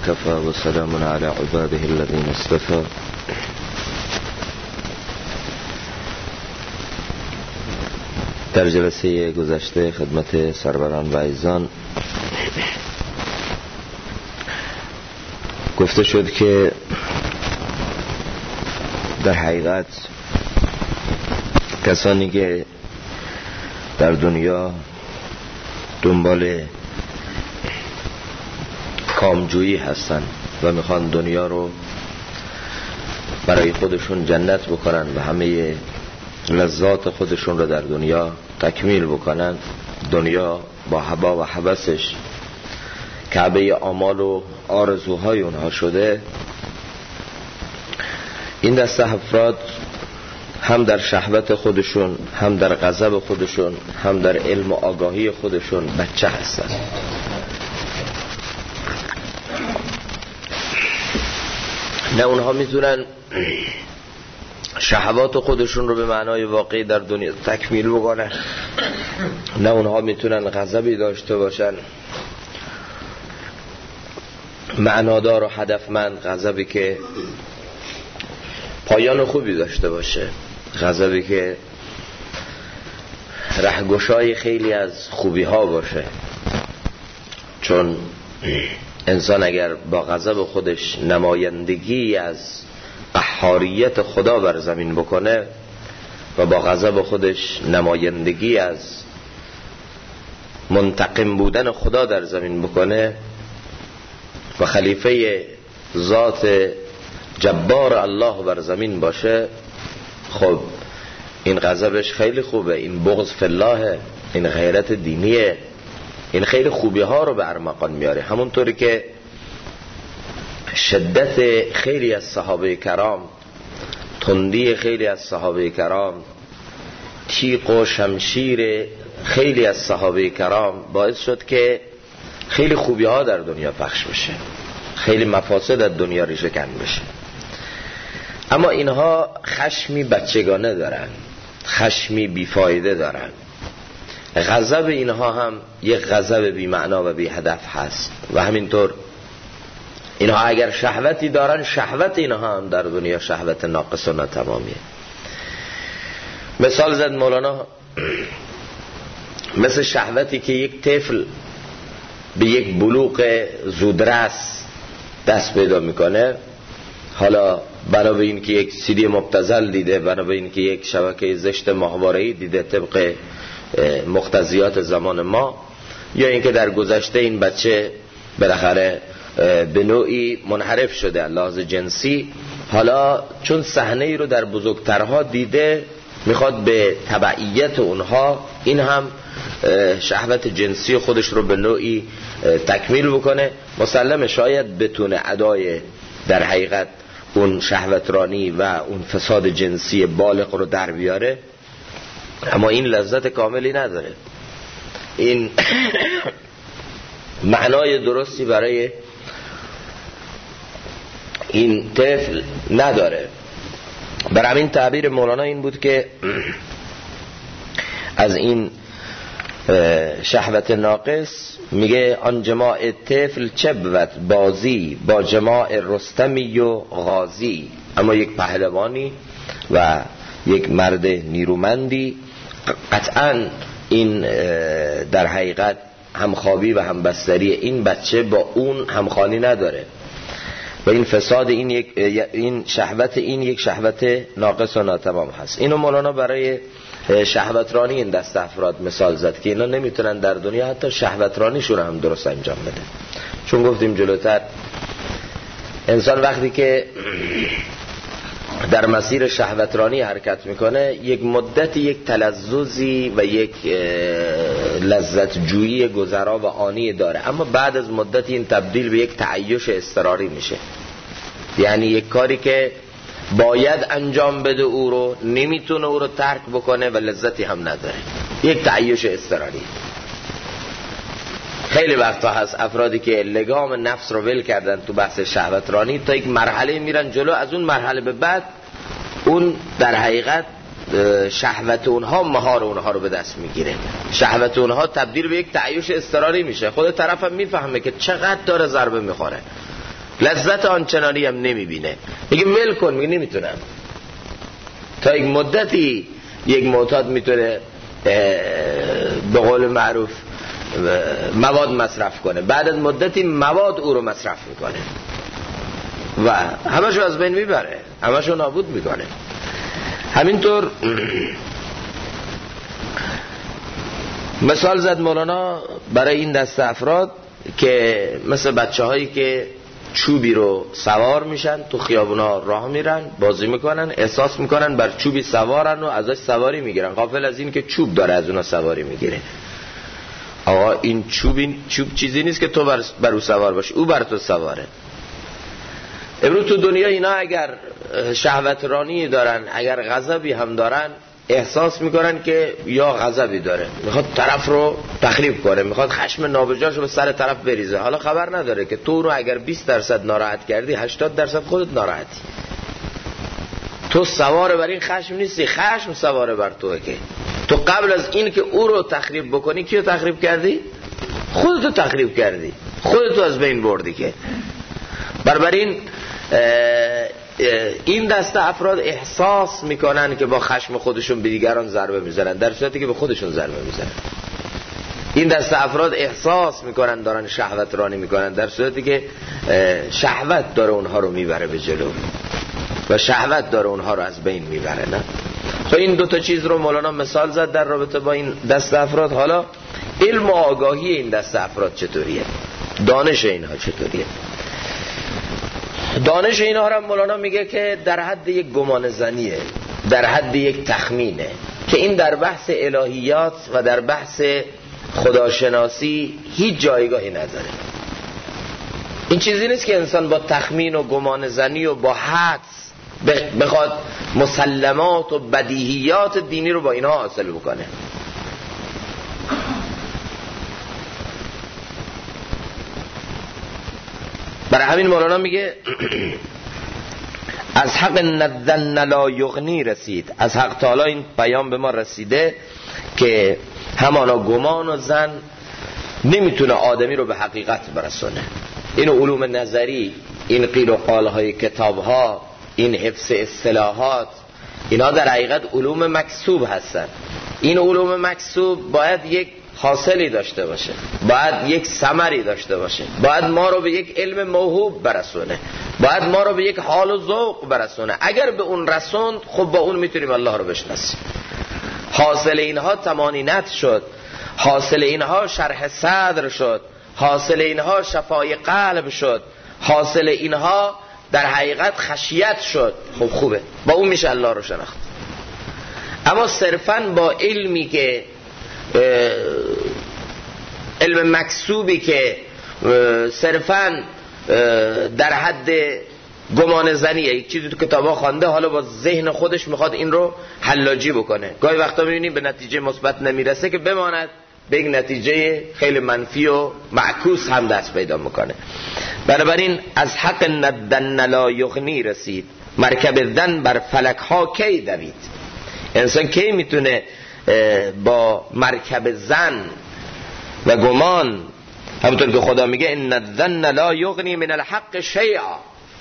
وكفى وسلام على عباده الذين اصطفى. در جلسه گذشته خدمت سروران و عزیزان گفته شد که در حقیقت کسانی که در دنیا دنبال کامجویی هستن و میخوان دنیا رو برای خودشون جنت بکنن و همه لذات خودشون رو در دنیا تکمیل بکنن، دنیا با هوا و هوسش کعبه آمال و آرزوهای اونها شده، این دسته افراد هم در شهوت خودشون، هم در غضب خودشون، هم در علم و آگاهی خودشون بچه هستن. نه اونها میتونن شهوات خودشون رو به معنای واقعی در دنیا تکمیل بکنن، نه اونها میتونن غضبی داشته باشن معنادار و هدفمند، غضبی که پایان خوبی داشته باشه، غضبی که رهگشای خیلی از خوبی ها باشه. چون انسان اگر با غضب خودش نمایندگی از قهاریت خدا بر زمین بکنه و با غضب خودش نمایندگی از منتقم بودن خدا در زمین بکنه و خلیفه ذات جبار الله بر زمین باشه، خب این غضبش خیلی خوبه، این بغض فی الله، این غیرت دینیه، این خیلی خوبی ها رو به ارمغان میاره. همونطوری که شدت خیلی از صحابه کرام، تندی خیلی از صحابه کرام، تیغ و شمشیر خیلی از صحابه کرام باعث شد که خیلی خوبی ها در دنیا پخش بشه، خیلی مفاسد در دنیا ریشه کن بشه. اما اینها خشمی بچگانه دارن، خشمی بیفایده دارن. غضب اینها هم یک غضب بی معنا و بی هدف هست و همینطور اینها اگر شهوتی دارن، شهوت اینها هم در دنیا شهوت ناقص و ناتمامیه. مثال زد مولانا مثل شهوتی که یک طفل به یک بلوغ زودرس دست پیدا میکنه، حالا بنا به این که یک سیدی مبتذل دیده، بنا به این که یک شبکه زشت ماهواره‌ای دیده طبق مقتضیات زمان ما، یا اینکه در گذشته این بچه بالاخره به نوعی منحرف شده لحاظ جنسی، حالا چون صحنه ای رو در بزرگترها دیده میخواد به تبعیت اونها این هم شهوت جنسی خودش رو به نوعی تکمیل بکنه. مسلمه شاید بتونه ادای در حقیقت اون شهوترانی و اون فساد جنسی بالغ رو در بیاره، اما این لذت کاملی نداره، این معنای درستی برای این طفل نداره. بر همین تعبیر مولانا این بود که از این شهوت ناقص میگه آن جماع طفل چه بود بازی با جماع رستمی و غازی. اما یک پهلوانی و یک مرد نیرومندی قطعا این در حقیقت همخوابی و همبستری این بچه با اون همخوانی نداره و این فساد این شهوت این یک شهوت ناقص و ناتمام هست. اینو مولانا برای شهوترانی این دست افراد مثال زد که اینا نمیتونن در دنیا حتی شهوترانیشون هم درست انجام بده. چون گفتیم جلوتر انسان وقتی که در مسیر شهوترانی حرکت میکنه یک مدتی یک تلذذی و یک لذت جویی گذرا و آنی داره، اما بعد از مدتی این تبدیل به یک تعیش اضطراری میشه. یعنی یک کاری که باید انجام بده او رو نمیتونه او رو ترک بکنه و لذتی هم نداره، یک تعیش اضطراری. خیلی وقتا هست افرادی که لگام نفس رو ول کردن تو بحث شهوترانی تا یک مرحله میرن جلو، از اون مرحله به بعد اون در حقیقت شهوت اونها مهار اونها رو به دست میگیره، شهوت اونها تبدیل به یک تعیش اضطراری میشه. خود طرف هم میفهمه که چقدر داره ضربه میخوره لذت آنچنانی هم نمیبینه، میگه ول کن، میگه نمیتونم. تا یک مدتی یک معتاد میتونه به قول معروف مواد مصرف کنه، بعد از مدتی مواد او رو مصرف میکنه و همشو از بین میبره، همشو نابود میکنه. همینطور مثال زد مولانا برای این دسته افراد که مثل بچه هایی که چوبی رو سوار میشن، تو خیابونا راه میرن، بازی میکنن، احساس میکنن بر چوبی سوارن و ازش سواری میگیرن، غافل از این که چوب داره از اونا سواری میگیره. آقا این چوب چیزی نیست که تو بر او سوار باشی، او بر تو سواره. امروز تو دنیا اینا اگر شهوت رانی دارن، اگر غضبی هم دارن، احساس میکنن که یا غضبی داره، میخواد طرف رو تخریب کنه، میخواد خشم نابجاش رو به سر طرف بریزه. حالا خبر نداره که تو رو اگر 20% ناراحت کردی، 80% خودت ناراحتی. تو سوار بر این خشم نیستی، خشم سوار بر توئه. که تو قبل از این که او رو تخریب بکنی کیو تخریب کردی؟ خودتو تخریب کردی، خودتو از بین بردی. که بنابراین این دسته افراد احساس میکنن که با خشم خودشون به دیگران ضربه میزنن، در صورتی که به خودشون ضربه میزنن. این دسته افراد احساس میکنن دارن شهوت رانی میکنن، در صورتی که شهوت داره اونها رو میبره به جلو و شهوت داره اونها رو از بین میبره. نه خب این دوتا چیز رو مولانا مثال زد در رابطه با این دسته افراد. حالا علم و آگاهی این دسته افراد چطوریه؟ دانش اینها چطوریه؟ دانش اینها را مولانا میگه که در حد یک گمان زنیه، در حد یک تخمینه، که این در بحث الهیات و در بحث خداشناسی هیچ جایگاهی نداره. این چیزی نیست که انسان با تخمین و گمان زنی و با حدس بخواد مسلمات و بدیهیات دینی رو با اینها حاصل بکنه. برای همین مولانا میگه از حق ندن لا یغنی رسید. از حق تعالی این پیام به ما رسیده که همانا گمان و زن نمیتونه آدمی رو به حقیقت برسونه. این علوم نظری، این قیل و قالهای کتابها، این حفظ اصطلاحات، اینا در حقیقت علوم مکسوب هستن. این علوم مکسوب باید یک حاصلی داشته باشه، باید یک ثمری داشته باشه، باید ما رو به یک علم موهوب برسونه، باید ما رو به یک حال و ذوق برسونه. اگر به اون رسوند، خب با اون میتونیم الله رو بشناسیم. حاصل اینها طمانینت شد، حاصل اینها شرح صدر شد، حاصل اینها شفای قلب شد، حاصل اینها در حقیقت خشیت شد. خب خوبه، با اون میشه الله رو شناخت. اما صرفاً با علمی که علم مکسوبی که صرفاً در حد گمان زنیه، یک چیزی تو کتابا خوانده، حالا با ذهن خودش میخواد این رو حلاجی بکنه. گاهی وقتا میبینیم به نتیجه مثبت نمیرسه که بماند به یک نتیجه خیلی منفی و معکوس هم دست پیدا میکنه. بنابراین از حق ندن لا یغنی رسید. مرکب زن بر فلک ها کی دوید. انسان کی میتونه با مرکب زن و گمان، همونطور که خدا میگه ان الظن لا یغنی من الحق شیئا،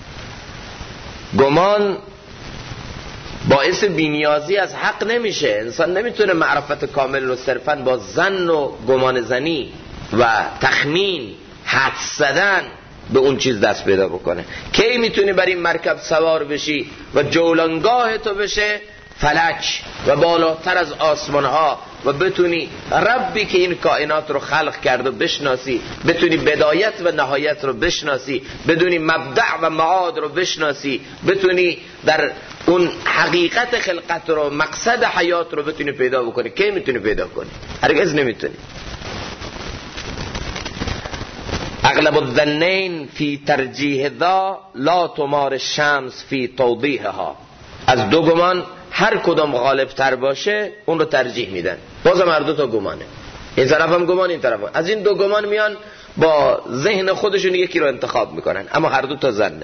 گمان باعث بینیازی از حق نمیشه. انسان نمیتونه معرفت کامل رو صرفاً با ظن و گمان زنی و تخمین حدس زدن به اون چیز دست پیدا بکنه. کی میتونی بر این مرکب سوار بشی و جولانگاه تو بشه فلک و بالاتر از آسمان ها و بتونی ربی که این کائنات رو خلق کرد و بشناسی، بتونی بدایت و نهایت رو بشناسی، بدونی مبدأ و معاد رو بشناسی، بتونی در اون حقیقت خلقت رو، مقصد حیات رو بتونی پیدا بکنی. کی میتونی پیدا کنی؟ هرگز نمیتونی. اغلب الظنین فی ترجیح ذا لا تمار الشمس فی توضیحها. از دو گمان هر کدام غالب تر باشه اون رو ترجیح میدن. بازم هر دو تا گمانه، این طرف هم گمان، این طرف هم. از این دو گمان میان با ذهن خودشون یکی رو انتخاب میکنن، اما هر دو تا ظنه.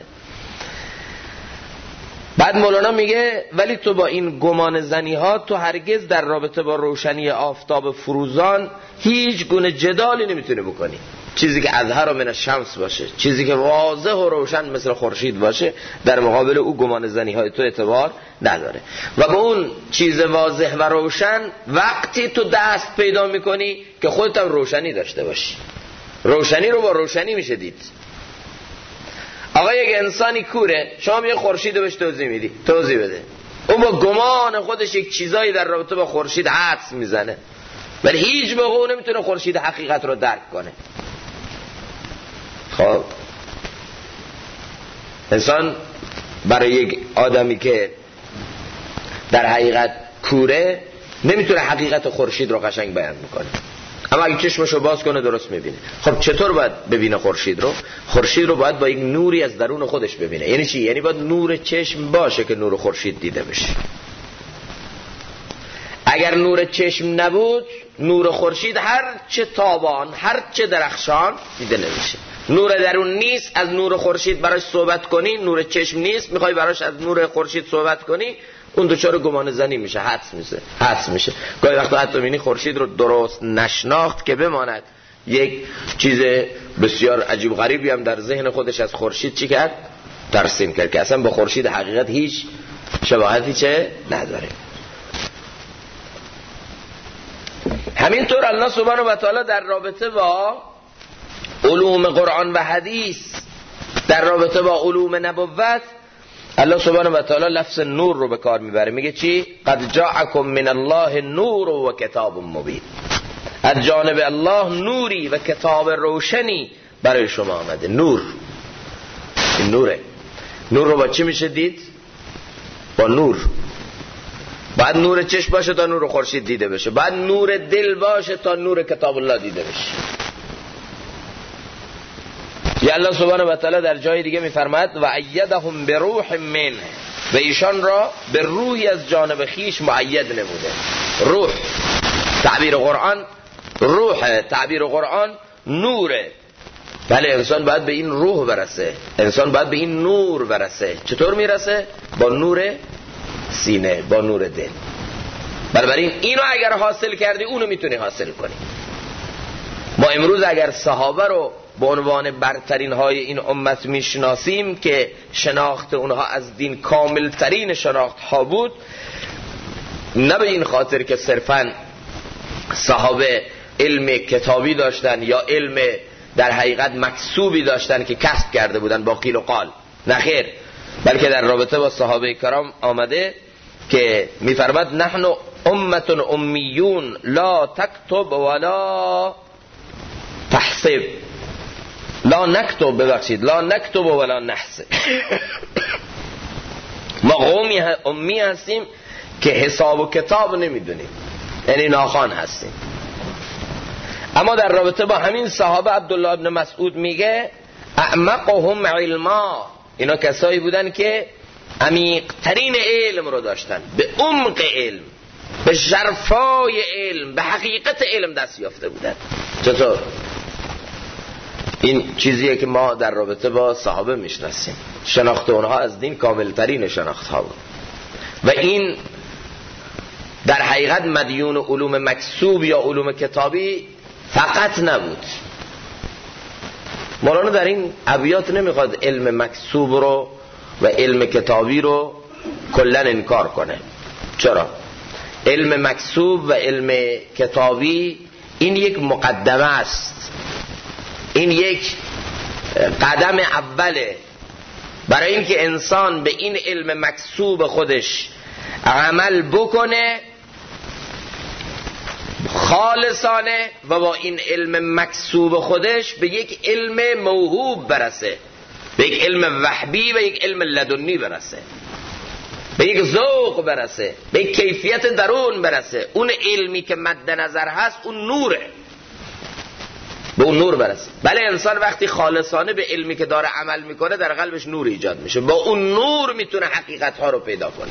بعد مولانا میگه ولی تو با این گمان زنی ها تو هرگز در رابطه با روشنی آفتاب فروزان هیچ گونه جدالی نمیتونه بکنی. چیزی که اظهر من الشمس باشه، چیزی که واضح و روشن مثل خورشید باشه، در مقابل او گمان زنی های تو اعتبار نداره. و به اون چیز واضح و روشن وقتی تو دست پیدا میکنی که خودت هم روشنی داشته باشی. روشنی رو با روشنی میشه دید. آقا یک انسانی کوره، شما یه خورشید رو بهش توضیح بده، اون با گمان خودش یک چیزایی در رابطه با خورشید حدس میزنه، ولی هیچ موقع نمیتونه خورشید حقیقت رو درک کنه. خب انسان برای یک آدمی که در حقیقت کوره نمیتونه حقیقت خورشید رو قشنگ بیان میکنه، اما اگه چشمشو باز کنه درست میبینه. خب چطور باید ببینه خورشید رو؟ خورشید رو باید با یک نوری از درون خودش ببینه. یعنی چی؟ یعنی باید نور چشم باشه که نور خورشید دیده بشه. اگر نور چشم نبود، نور خورشید هر چه تابان، هر چه درخشان دیده نمیشه. نور درون نیست، از نور خورشید براش صحبت کنی، نور چشم نیست، میخوای براش از نور خورشید صحبت کنی، اون دچار گمان زنی میشه، حدس میشه. گاهی وقتا حتی میبینی خورشید رو درست نشناخت که بماند، یک چیز بسیار عجیب غریبی هم در ذهن خودش از خورشید چی کرد؟ ترسیم کرد که اصلا با خورشید حقیقت هیچ شباهتی چه نداره. همینطور الله سبحانه و تعالی در رابطه با علوم قرآن و حدیث، در رابطه با علوم نبوت، الله سبحانه و تعالی لفظ نور رو به کار میبره. میگه چی؟ قد جاءکم من الله نور و کتاب مبین. از جانب الله نوری و کتاب روشنی برای شما آمده. نور، این نوره. نور رو با چی میشه دید؟ با نور. بعد نور چشم باشه تا نور خورشید دیده بشه، بعد نور دل باشه تا نور کتاب الله دیده بشه. یا الله سبحانه و تعالی در جای دیگه میفرماید و ایدهم بروح منه، و ایشان را به روحی از جانب خیش مؤید نموده. روح تعبیر قرآن، روح تعبیر قرآن نوره. بله انسان باید به این روح برسه، انسان باید به این نور برسه. چطور میرسه؟ با نور سینه، با نور دل. بنابراین اینو اگر حاصل کردی اونو میتونی حاصل کنی. ما امروز اگر صحابه رو به عنوان برترین های این امت میشناسیم که شناخت اونها از دین کامل ترین شناخت ها بود، نه به این خاطر که صرفاً صحابه علم کتابی داشتن یا علم در حقیقت مکسوبی داشتن که کسب کرده بودن با قیل و قال، نه خیر، بلکه در رابطه با صحابه کرام آمده که میفرماد نحن امت امیون لا تکتب ولا تحسب، لا نکتب ولا نحسب. ما قومی امی هستیم که حساب و کتاب نمیدونیم، یعنی ناخوان هستیم. اما در رابطه با همین صحابه عبدالله ابن مسعود میگه اعمقهم علما، اینا کسایی بودن که عمیق ترین علم رو داشتن، به عمق علم، به ژرفای علم، به حقیقت علم دست یافته بودن. چطور؟ این چیزیه که ما در رابطه با صحابه میشناسیم. شناخت اونها از دین کامل ترین شناخت ها بود و این در حقیقت مدیون علوم مکسوب یا علوم کتابی فقط نبود. مولانا در این ابیات نمیخواد علم مکسوب رو و علم کتابی رو کلا انکار کنه. چرا؟ علم مکسوب و علم کتابی این یک مقدمه است، این یک قدم اوله برای اینکه انسان به این علم مکسوب خودش عمل بکنه خالصانه و با این علم مکسوب خودش به یک علم موهوب برسه، به یک علم وحبی و یک علم لدنی برسه، به یک ذوق برسه، به یک کیفیت درون برسه. اون علمی که مد نظر هست اون نوره، به اون نور برسه. بله انسان وقتی خالصانه به علمی که داره عمل میکنه در قلبش نور ایجاد میشه، با اون نور میتونه حقیقت ها رو پیدا کنه.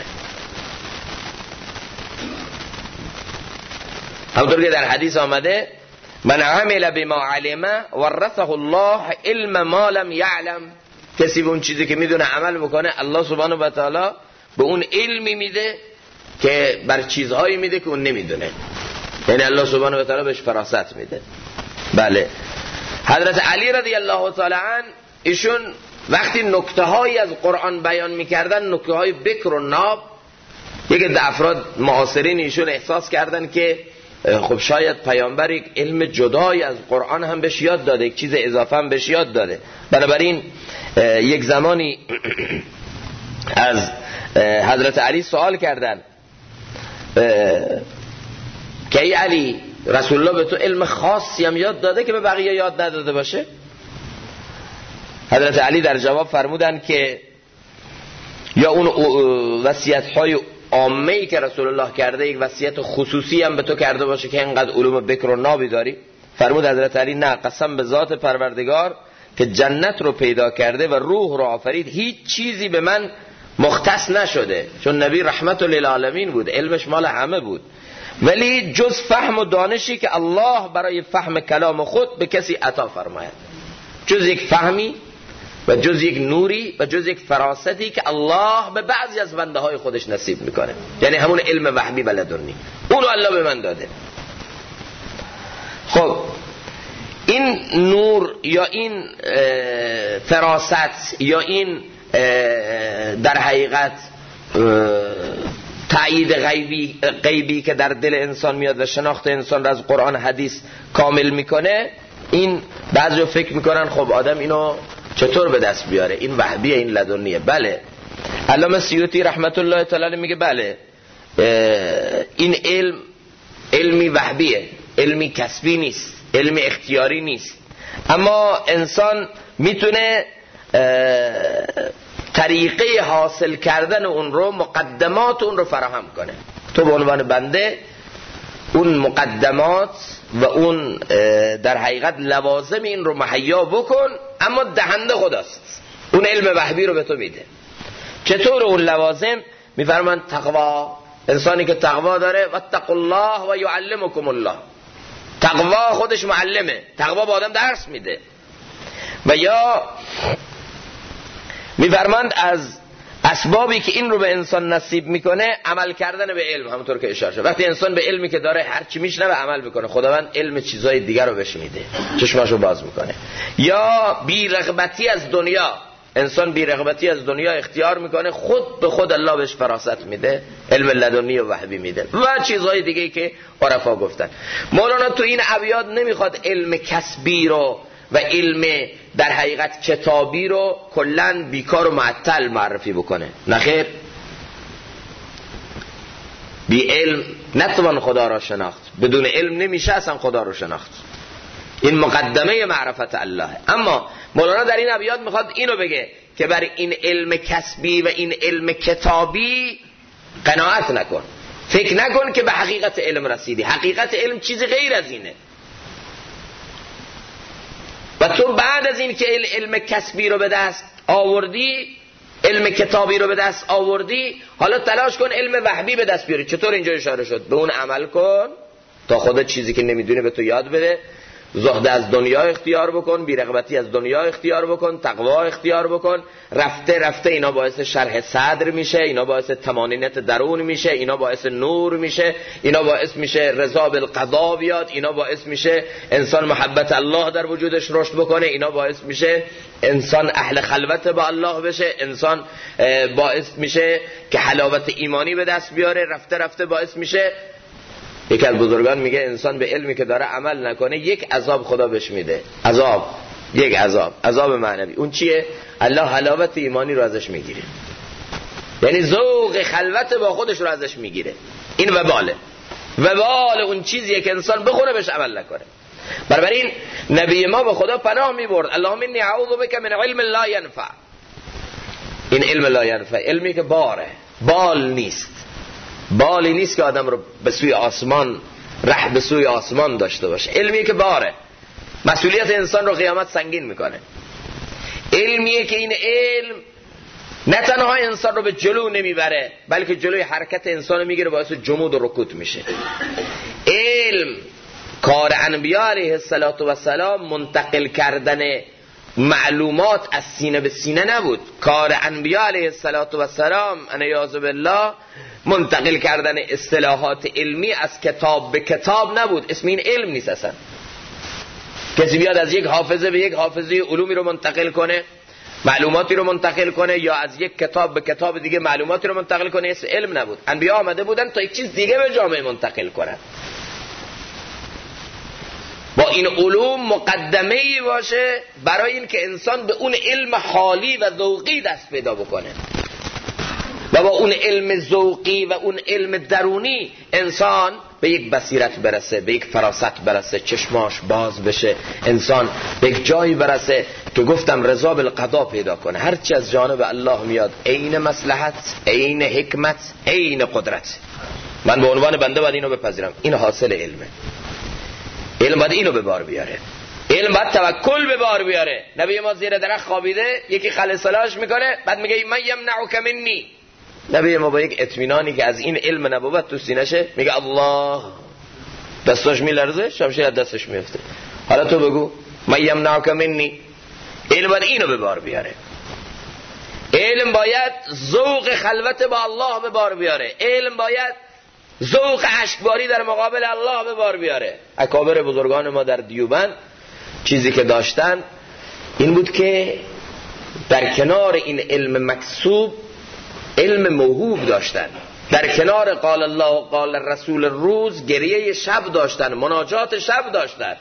همونطور که در حدیث آمده من عمل بما علم ورثه الله علم ما لم یعلم، کسی به اون چیزی که میدونه عمل بکنه الله سبحانه و تعالی به اون علمی میده که بر چیزهایی میده که اون نمیدونه، یعنی الله سبحانه و تعالی بهش فراست میده. بله حضرت علی رضی الله تعالی عنه ایشون وقتی نکته هایی از قرآن بیان میکردن، نکته های بکر و ناب، یک افراد معاصرین ایشون احساس کردن که خب شاید پیامبر یک علم جدایی از قرآن هم بهش یاد داده، یک چیز اضافه هم بهش یاد داده. بنابراین یک زمانی از حضرت علی سوال کردن که ای علی، رسول الله به تو علم خاصی هم یاد داده که به بقیه یاد نداده باشه؟ حضرت علی در جواب فرمودن که یا اون وصیت‌های عامه‌ای که رسول الله کرده یک وصیت خصوصی هم به تو کرده باشه که اینقدر علوم بکر و نابی داری؟ فرمود حضرت علی نه، قسم به ذات پروردگار که جنت رو پیدا کرده و روح رو آفرید، هیچ چیزی به من مختص نشده، چون نبی رحمت للعالمین بود، علمش مال همه بود، ولی جز فهم و دانشی که الله برای فهم کلام خود به کسی عطا فرماید، جز یک فهمی و جز یک نوری و جز یک فراستی که الله به بعضی از بنده های خودش نصیب میکنه، یعنی همون علم وحی و لدنی، اونو الله به من داده. خب این نور یا این فراست یا این در حقیقت تأیید غیبی که در دل انسان میاد و شناخت انسان را از قرآن حدیث کامل میکنه، این بعضی فکر میکنن خب آدم اینو چطور به دست بیاره، این وحیه، این لدنیه. بله، علامه سیوطی رحمت الله تعالی میگه بله، این علمی وحیه، علمی کسبی نیست، علمی اختیاری نیست، اما انسان میتونه طریقه حاصل کردن اون رو، مقدمات اون رو فراهم کنه. تو به عنوان بنده اون مقدمات و اون در حقیقت لوازم این رو مهیا بکن، اما دهنده خداست، اون علم وحی رو به تو میده. چطور اون لوازم؟ میفرمان تقوا، انسانی که تقوا داره، واتقوا الله و یعلمکم الله، تقوا خودش معلمه، تقوا به آدم درس میده. و یا میفرماند از اسبابی که این رو به انسان نصیب میکنه عمل کردن به علم، همونطور که اشاره شد. وقتی انسان به علمی که داره هر چی میشنوه عمل میکنه، خداوند علم چیزای دیگر رو بهش میده، چشماشو باز میکنه. یا بی‌رغبتی از دنیا، انسان بی‌رغبتی از دنیا اختیار میکنه، خود به خود الله بهش فراست میده، علم لدنی و وحی میده و چیزهای دیگه که عرفا گفتن. مولانا تو این ابیات نمیخواد علم کسبی رو و علم در حقیقت کتابی رو کلن بیکار و معطل معرفی بکنه، نخیر. بی علم نتوان خدا را شناخت، بدون علم نمیشه اصلا خدا رو شناخت، این مقدمه معرفت الله. اما مولانا در این ابیات میخواد اینو بگه که بر این علم کسبی و این علم کتابی قناعت نکن، فکر نکن که به حقیقت علم رسیدی، حقیقت علم چیزی غیر از اینه. و تو بعد از این که علم کسبی رو به دست آوردی، علم کتابی رو به دست آوردی، حالا تلاش کن علم وحی به دست بیاری. چطور؟ اینجا اشاره شد به اون عمل کن تا خدا چیزی که نمیدونی به تو یاد بده. زهد از دنیا اختیار بکن، بی‌رغبتی از دنیا اختیار بکن، تقوا اختیار بکن. رفته رفته اینا باعث شرح صدر میشه، اینا باعث طمانینت درون میشه، اینا باعث نور میشه، اینا باعث میشه رضا بالقضا بیاد، اینا باعث میشه انسان محبت الله در وجودش رشد بکنه، اینا باعث میشه انسان اهل خلوت با الله بشه، انسان باعث میشه که حلاوت ایمانی به دست بیاره. رفته رفته باعث میشه، یکی از بزرگان میگه انسان به علمی که داره عمل نکنه یک عذاب خدا بهش میده، یک عذاب معنوی. اون چیه؟ الله حلاوت ایمانی رو ازش میگیره، یعنی ذوق خلوت با خودش رو ازش میگیره. این وبال اون چیزیه که انسان بخونه بهش عمل نکنه. بنابراین نبی ما به خدا پناه میبرد، اللهم انی اعوذ بک من علم لا ینفع. این علم لا ینفع، علمی که بال نیست، بالی نیست که آدم رو به سوی آسمان، ره به سوی آسمان داشته باشه. علمیه که مسئولیت انسان رو قیامت سنگین میکنه. علمیه که این علم نه تنها انسان رو به جلو نمیبره، بلکه جلوی حرکت انسان رو میگیره، باعث جمود و رکود میشه. علم کار انبیاء علیه السلام منتقل کردن معلومات از سینه به سینه نبود. کار انبیاء علیه السلام انیاذ بالله منتقل کردن اصطلاحات علمی از کتاب به کتاب نبود. اسم این علم نیست اصلا. کسی بیاد از یک حافظه به یک حافظه علومی رو منتقل کنه، معلوماتی رو منتقل کنه، یا از یک کتاب به کتاب دیگه معلوماتی رو منتقل کنه، اسم علم نبود. انبیا آمده بودن تا یک چیز دیگه به جامعه منتقل کنن، با این علوم مقدمه‌ای باشه برای این که انسان به اون علم حالی و ذوقی دست پیدا بکنه، و با اون علم ذوقی و اون علم درونی انسان به یک بصیرت برسه، به یک فراست برسه، چشماش باز بشه، انسان به یک جایی برسه که گفتم رضا بالقضا پیدا کنه. هرچی از جانب الله میاد عین مصلحت، عین حکمت، عین قدرت، من به عنوان بنده باید اینو بپذیرم. این حاصل علمه. علم باید اینو به بار بیاره، علم باید توکل به بار بیاره. نبی ما زیر درخت خوابیده، یکی خل صلاحش میکنه، بعد میگه من یمنعک منی. نبی ما با یک اطمینانی که از این علم نبوت تو سینشه میگه الله، دستاش میلرزه، شمشیر از دستش میفته. حالا تو بگو من یمنعک منی. علم باید اینو به بار بیاره. علم باید ذوق خلوت با الله به بار بیاره. علم باید ذوق اشکباری در مقابل الله به بار بیاره. اکابر بزرگان ما در دیوبند چیزی که داشتن این بود که در کنار این علم مکسوب علم موهوب داشتن، در کنار قال الله و قال الرسول روز گریه شب داشتن، مناجات شب داشتن،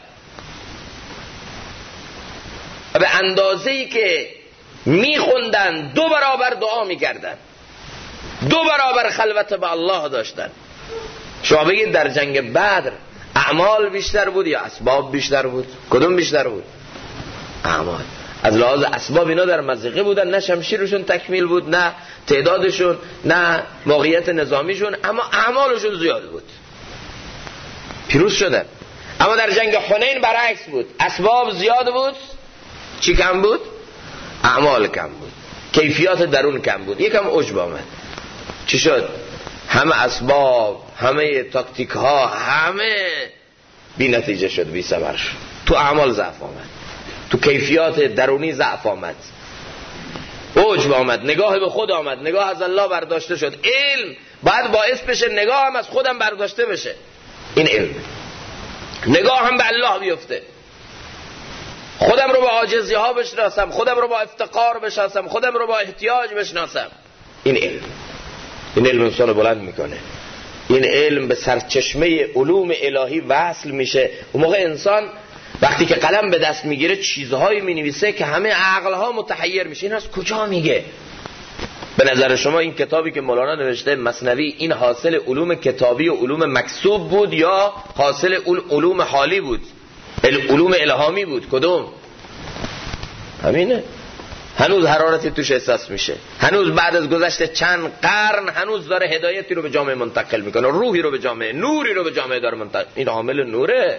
و به اندازه‌ای که میخوندن 2 برابر دعا میکردن، 2 برابر خلوت با الله داشتن. شما بگید در جنگ بدر اعمال بیشتر بود یا اسباب بیشتر بود؟ کدوم بیشتر بود؟ اعمال. از لحاظ اسباب اینا در مضیقه بودن، نه شمشیرشون تکمیل بود، نه تعدادشون، نه موقعیت نظامیشون، اما اعمالشون زیاد بود، پیروز شدن. اما در جنگ حنین برعکس بود، اسباب زیاد بود، چی کم بود؟ اعمال کم بود، کیفیات درون کم بود. یکم عجب آمد. چی شد؟ همه اسباب، همه تاکتیک ها، همه بی نتیجه شد، بی ثمر شد. تو اعمال ضعف آمد، تو کیفیات درونی ضعف آمد، عجب آمد، نگاه به خود آمد، نگاه از الله برداشته شد. علم باید باعث بشه نگاه هم از خودم برداشته بشه. این علم نگاه هم به الله بیفته، خودم رو با عاجزی ها بشناسم، خودم رو با افتقار بشناسم، خودم رو با احتیاج بشناسم. این علم انسان رو بلند میکنه. این علم به سرچشمه علوم الهی وصل میشه. اون موقع انسان وقتی که قلم به دست میگیره چیزهایی مینویسه که همه عقلها متحیر میشه. این از کجا میگه؟ به نظر شما این کتابی که مولانا نوشته مثنوی، این حاصل علوم کتابی و علوم مکسوب بود یا حاصل علوم حالی بود، علوم الهامی بود؟ کدوم؟ همینه. هنوز حرارتی توش احساس میشه، هنوز بعد از گذشت چند قرن هنوز داره هدایتی رو به جامعه منتقل میکنه، روحی رو به جامعه، نوری رو به جامعه داره منتقل. این عامل نوره.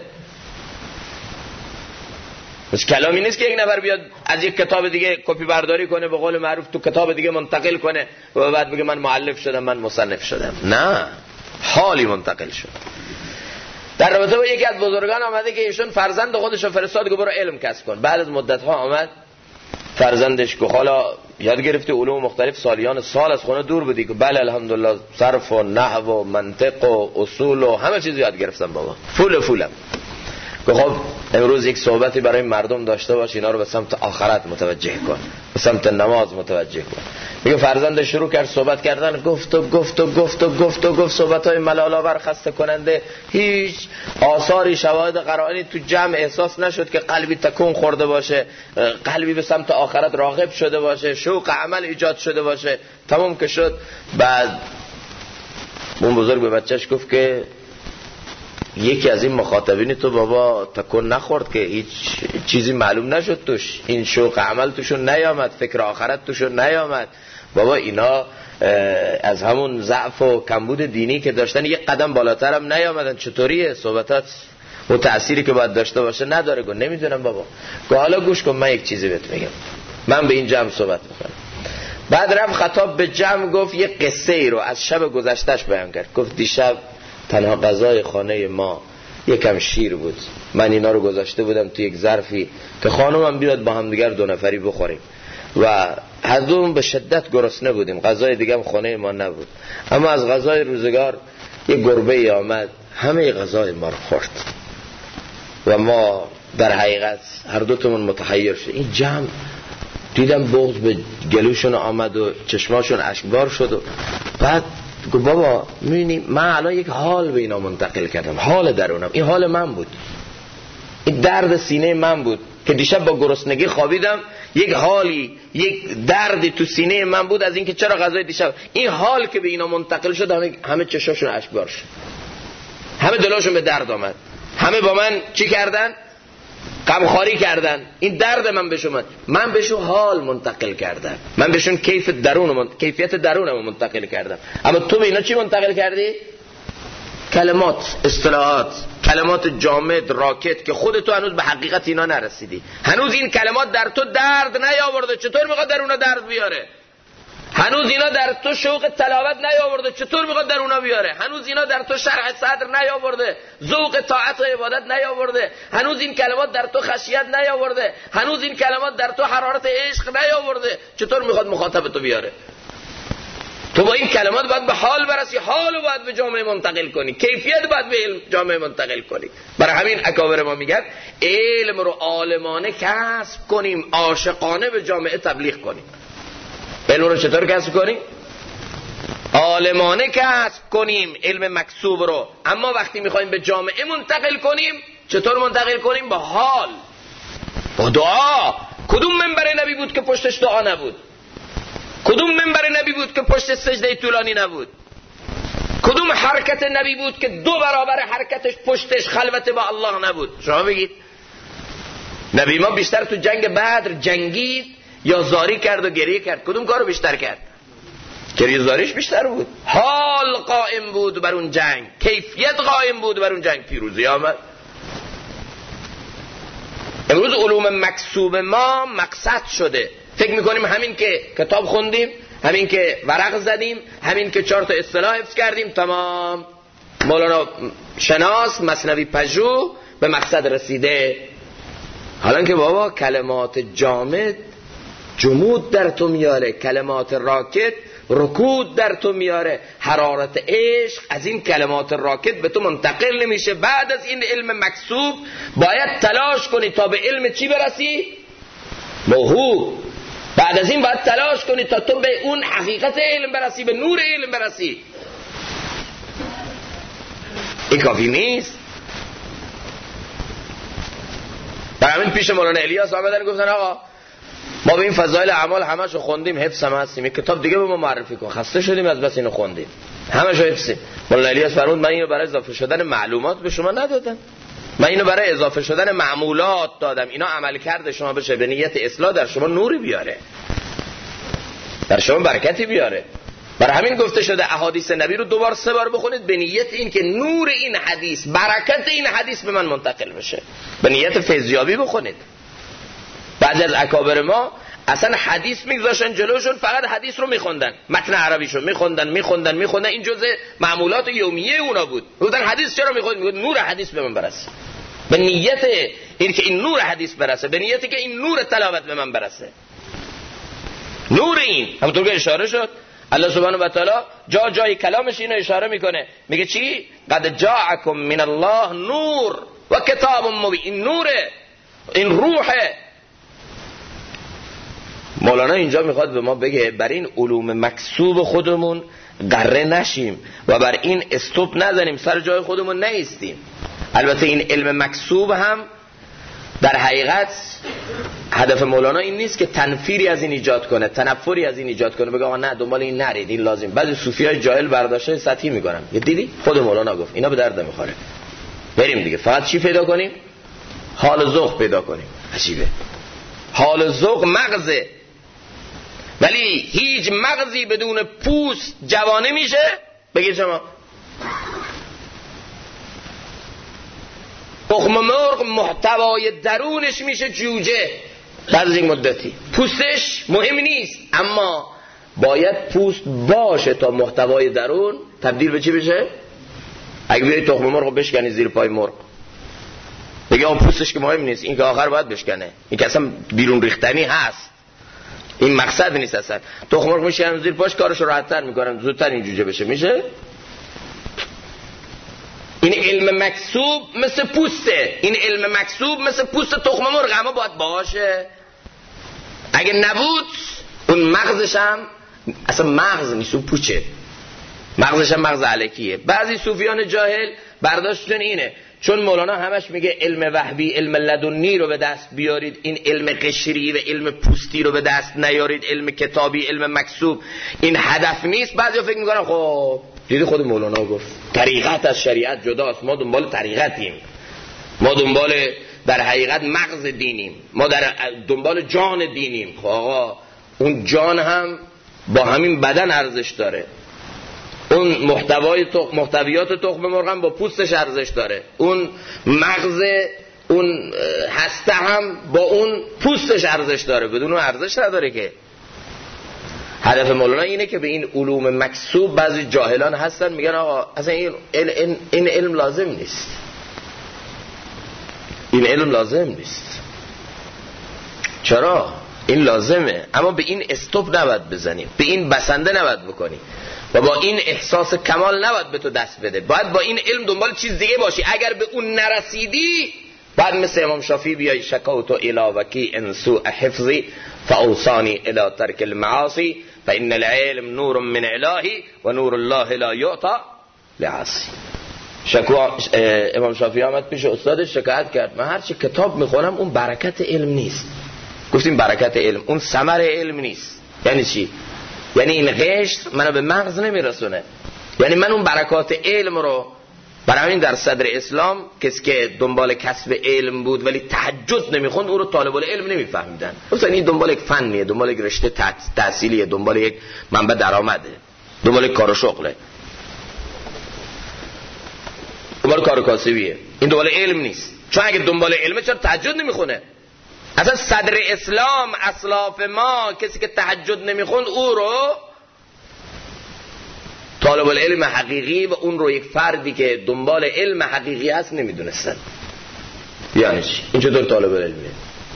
بس کلامی نیست که یک نفر بیاد از یک کتاب دیگه کپی برداری کنه، به قول معروف تو کتاب دیگه منتقل کنه و بعد بگه من مؤلف شدم، من مصنف شدم. نه، حالی منتقل شد. در رابطه با یکی از بزرگان آمده که ایشون فرزند خودش رو فرستاد که برو علم کسب کن. بعد از مدت ها آمد فرزندش که حالا یاد گرفته علوم مختلف، سالیان سال از خونه دور بودی، که بله الحمدلله صرف و نحو و منطق و اصول و همه چیز یاد گرفتم بابا، فولم. که خب امروز یک صحبتی برای مردم داشته باش، اینا رو به سمت آخرت متوجه کن، به سمت نماز متوجه کن. میگه فرزندش شروع کرد صحبت کردن، گفت صحبت‌های ملال‌آور، خسته کننده، هیچ آثاری شواهد قرائنی تو جمع احساس نشد که قلبی تکون خورده باشه، قلبی به سمت آخرت راغب شده باشه، شوق عمل ایجاد شده باشه. تمام که شد، بعد اون بزرگ به بچهش گفت که یکی از این مخاطبین تو بابا تکون نخورد که هیچ چیزی معلوم نشد توش، این شوق عمل توشون نیامد، فکر آخرت توشون نیامد بابا. اینا از همون ضعف و کمبود دینی که داشتن یک قدم بالاتر هم نیامدن. چطوریه صحبتات؟ و تأثیری که باید داشته باشه نداره. گفت نمیدونم بابا. گفت حالا گوش کن، من یک چیزی بهت میگم، من به این جمع صحبت میکنم. بعد رفت خطاب به جمع گفت یه قصه ای رو از شب گذشتهش بیان کرد. گفت دیشب تنها غذای خانه ما یکم شیر بود، من اینا رو گذاشته بودم تو یک ظرفی که خانمم بیاد با هم دیگر 2 نفری بخوریم و هر دوم به شدت گرسنه بودیم، غذای دیگه هم خانه ما نبود. اما از غذای روزگار یک گربه ای آمد، همه غذای ما رو خورد. و ما در حقیقت هر دوتمون متحیر شد. این جمع دیدم بغض به گلوشون آمد و چشماشون اشکبار شد و بعد گفت بابا می‌بینی من الان یک حال به اینا منتقل کردم، حال درونم، این حال من بود، این درد سینه من بود که دیشب با گرسنگی خوابیدم، یک حالی، یک دردی تو سینه من بود از اینکه چرا غذای دیشب. این حال که به اینا منتقل شد همه چشاشون اشکبار شد، همه دلاشون به درد آمد، همه با من چی کردن؟ غمخواری کردن. این درد من بهشون حال منتقل کردم، من بهشون کیفیت درونم منتقل کردم. اما تو به اینا چی منتقل کردی؟ کلمات، اصطلاحات، کلمات جامد، راکت که خودتو هنوز به حقیقت اینا نرسیدی. هنوز این کلمات در تو درد نیاورده، چطور میخواد در اونا درد بیاره؟ هنوز اینا در تو شوق تلاوت نیاورده، چطور میخواد در اونا بیاره؟ هنوز اینا در تو شرح صدر نیاورده، ذوق طاعت و عبادت نیاورده، هنوز این کلمات در تو خشیت نیاورده، هنوز این کلمات در تو حرارت عشق نیاورده، چطور میخواد مخاطب تو بیاره؟ تو با این کلمات باید به حال برسی، حالو باید به جامعه منتقل کنی، کیفیت باید به علم جامعه منتقل کنی. برای همین اکابر ما میگن علم رو عالمانه کسب کنیم، عاشقانه به جامعه تبلیغ کنیم. علم رو چطور کسب کنیم؟ عالمانه کسب کنیم علم مکسوب رو، اما وقتی میخوایم به جامعه منتقل کنیم چطور منتقل کنیم؟ با حال، با دعا. کدوم منبر نبی بود که پشتش دعا نبود؟ کدوم منبر نبی بود که پشت سجده طولانی نبود؟ کدوم حرکت نبی بود که 2 برابر حرکتش پشتش خلوت با الله نبود؟ شما بگید. نبی ما بیشتر تو جنگ بدر جنگید یا زاری کرد و گریه کرد؟ کدوم کارو بیشتر کرد؟ گریه زاریش بیشتر بود. حال قائم بود بر اون جنگ، کیفیت قائم بود بر اون جنگ، پیروزی آمد. امروز علوم مکسوب ما مقصد شده. فکر میکنیم همین که کتاب خوندیم، همین که ورق زدیم، همین که 4 تا اصطلاح حفظ کردیم تمام، مولانا شناس مثنوی پژوه به مقصد رسیده. حالا که بابا کلمات جامد جمود در تو میاره، کلمات راکت رکود در تو میاره، حرارت عشق از این کلمات راکت به تو منتقل نمیشه. بعد از این علم مکسوب باید تلاش کنی تا به علم چی برسی؟ موهوب. بعد از این باید تلاش کنی تا تو به اون حقیقت علم برسی، به نور علم برسی. این کافی نیست. در همین پیش مولانا الیاس آمدن گفتن آقا ما به این فضایل اعمال همشو خوندیم، حفظ هم هستیم، یک کتاب دیگه به ما معرفی کن، خسته شدیم از بس اینو خوندیم، همشو حفظیم. مولانا الیاس فرمود من اینو برای اضافه شدن معلومات به شما ندادم، من اینو برای اضافه شدن معمولات دادم، اینا عمل کرده شما بشه، به نیت اصلاح در شما نوری بیاره، در شما برکتی بیاره. برای همین گفته شده احادیث نبی رو 2 بار 3 بار بخونید به نیت این که نور این حدیث، برکت این حدیث به من منتقل بشه، به نیت فیضیابی بخونید. بعضی از اکابر ما اصلا حدیث میگذاشتن جلوشون، فقط حدیث رو میخوندن، متن عربیشو میخوندن. این جزء معمولات یومیه اونا بود. گفتن حدیث چرا میخوند؟ میگفت نور حدیث به من برسه، به نیت این که این نور حدیث برسه، به نیتی که این نور تلاوت به من برسه. نور این همونطور که اشاره شد الله سبحانه و تعالی جای کلامش اینو اشاره میکنه، میگه چی؟ قد جاءکم من الله نور و کتاب مبین. این نوره، این روحه. مولانا اینجا میخواد به ما بگه بر این علوم مکسوب خودمون قره نشیم و بر این استوب نزنیم، سر جای خودمون نیستیم. البته این علم مکسوب هم در حقیقت هدف مولانا این نیست که تنفیری از این ایجاد کنه، تنفری از این ایجاد کنه، بگه آقا نه دنبال این نرید، این لازم. بعضی صوفیای جاهل برداشته سطحی میکنن. دیدی خود مولانا گفت اینا به درد نمیخوره، بریم دیگه فقط چی پیدا کنیم؟ حال و ذوق پیدا کنیم. عجیبه، حال و ذوق مغزه، ولی هیچ مغزی بدون پوست جوانه میشه؟ بگید شما. تخم مرغ محتوای درونش میشه جوجه بعد از این مدتی. پوستش مهم نیست، اما باید پوست باشه تا محتوای درون تبدیل به چی بشه؟ اگه بیایی تخم مرغ بشکنی زیر پای مرغ، بگه اون پوستش که مهم نیست، این که آخر باید بشکنه، این که اصلا بیرون ریختنی هست، این مقصد نیست اصلا. تخم مرغ میشکنن زیر پاش، کارش راحت‌تر میکنن، زودتر این جوجه بشه. میشه این علم مکسوب مثل پوسته، این علم مکسوب مثل پوست تخم مرغ، اما باید باشه. اگه نبود اون مغزش هم اصلا مغز نیست، اون پوچه، مغزش هم مغز الکیه. بعضی صوفیان جاهل برداشتشون اینه، چون مولانا همش میگه علم وهبی، علم لدنی رو به دست بیارید، این علم قشری و علم پوستی رو به دست نیارید، علم کتابی، علم مکسوب این هدف نیست. بعضیا فکر میکنن خب دیدی خود مولانا گفت طریقت از شریعت جداست، ما دنبال طریقتیم، ما دنبال در حقیقت مغز دینیم، ما در دنبال جان دینیم. خب آقا اون جان هم با همین بدن ارزش داره، اون محتویات تخم مرغ هم با پوستش ارزش داره، اون مغز اون هسته هم با اون پوستش ارزش داره، بدون اون ارزش نداره که. هدف مولانا اینه که به این علوم مکسوب بعضی جاهلان هستن میگن آقا اصلا این علم لازم نیست، این علم لازم نیست. چرا؟ این لازمه، اما به این استوب نباید بزنیم، به این بسنده نباید بکنی و با این احساس کمال نباید به تو دست بده. باید با این علم دنبال چیز دیگه باشی. اگر به اون نرسیدی بعد مثل امام شافعی بیای شکوت الی وکی ان سوء حفظی فاوصانی الی ترک المعاصی فان العلم نور من الهی و نور الله لا یعطى لعاصی. امام شافعی آمد پیش استادش شکایت کرد، من هر چی کتاب میخونم اون برکت علم نیست. گفتیم برکت علم اون ثمر علم نیست. یعنی چی؟ یعنی این قشر منو به مغز نمیرسونه، یعنی من اون برکات علم رو. برای همین در صدر اسلام کسی که دنبال کسب علم بود ولی تهجد نمیخوند او رو طالب العلم نمیفهمیدن. مثلا این دنبال یک فنیه، دنبال یک رشته تحصیلیه، دنبال یک منبع درآمده، دنبال یک کار و شغله، دنبال کار کاسبیه، این دنبال علم نیست. چون اگه دنبال علمه چرا تهجد نمیخونه؟ اصلا صدر اسلام اسلاف ما کسی که تهجد نمیخوند او رو طالب العلم حقیقی و اون رو یک فردی که دنبال علم حقیقی هست نمیدونستن. یعنی چی؟ این چطور طالب العلمیه؟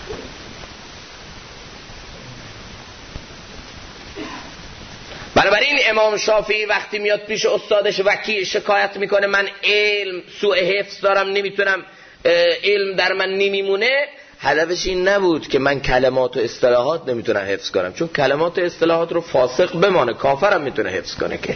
بنابراین امام شافعی وقتی میاد پیش استادش وکی شکایت میکنه من علم سوء حفظ دارم، نمیتونم، علم در من نمیمونه، هدفش این نبود که من کلمات و اصطلاحات نمیتونم حفظ کنم، چون کلمات و اصطلاحات رو فاسق بمانه، کافرم میتونه حفظ کنه. که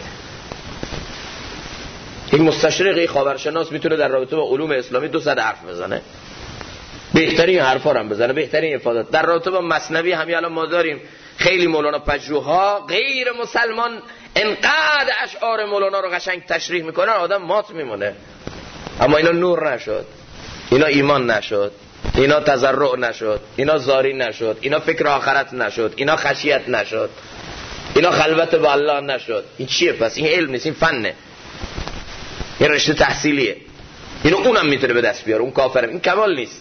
یک مستشرق خاورشناس میتونه در رابطه با علوم اسلامی 200 حرف بزنه، بهترین حرفا رو هم بزنه، بهترین افادات. در رابطه با مثنوی همین الان ما داریم خیلی مولانا پژوها غیر مسلمان انقدر اشعار مولانا رو قشنگ تشریح میکنن آدم مات میمونه. اما اینا نور نشد، اینا ایمان نشد، اینا تضرع نشد، اینا زاری نشد، اینا فکر آخرت نشد، اینا خشیت نشد، اینا خلوت با الله نشد. این چیه پس؟ این علم نیست، این فنه، این رشته تحصیلیه. اینو اونم میتونه به دست بیاره، اون کافره. این کمال نیست.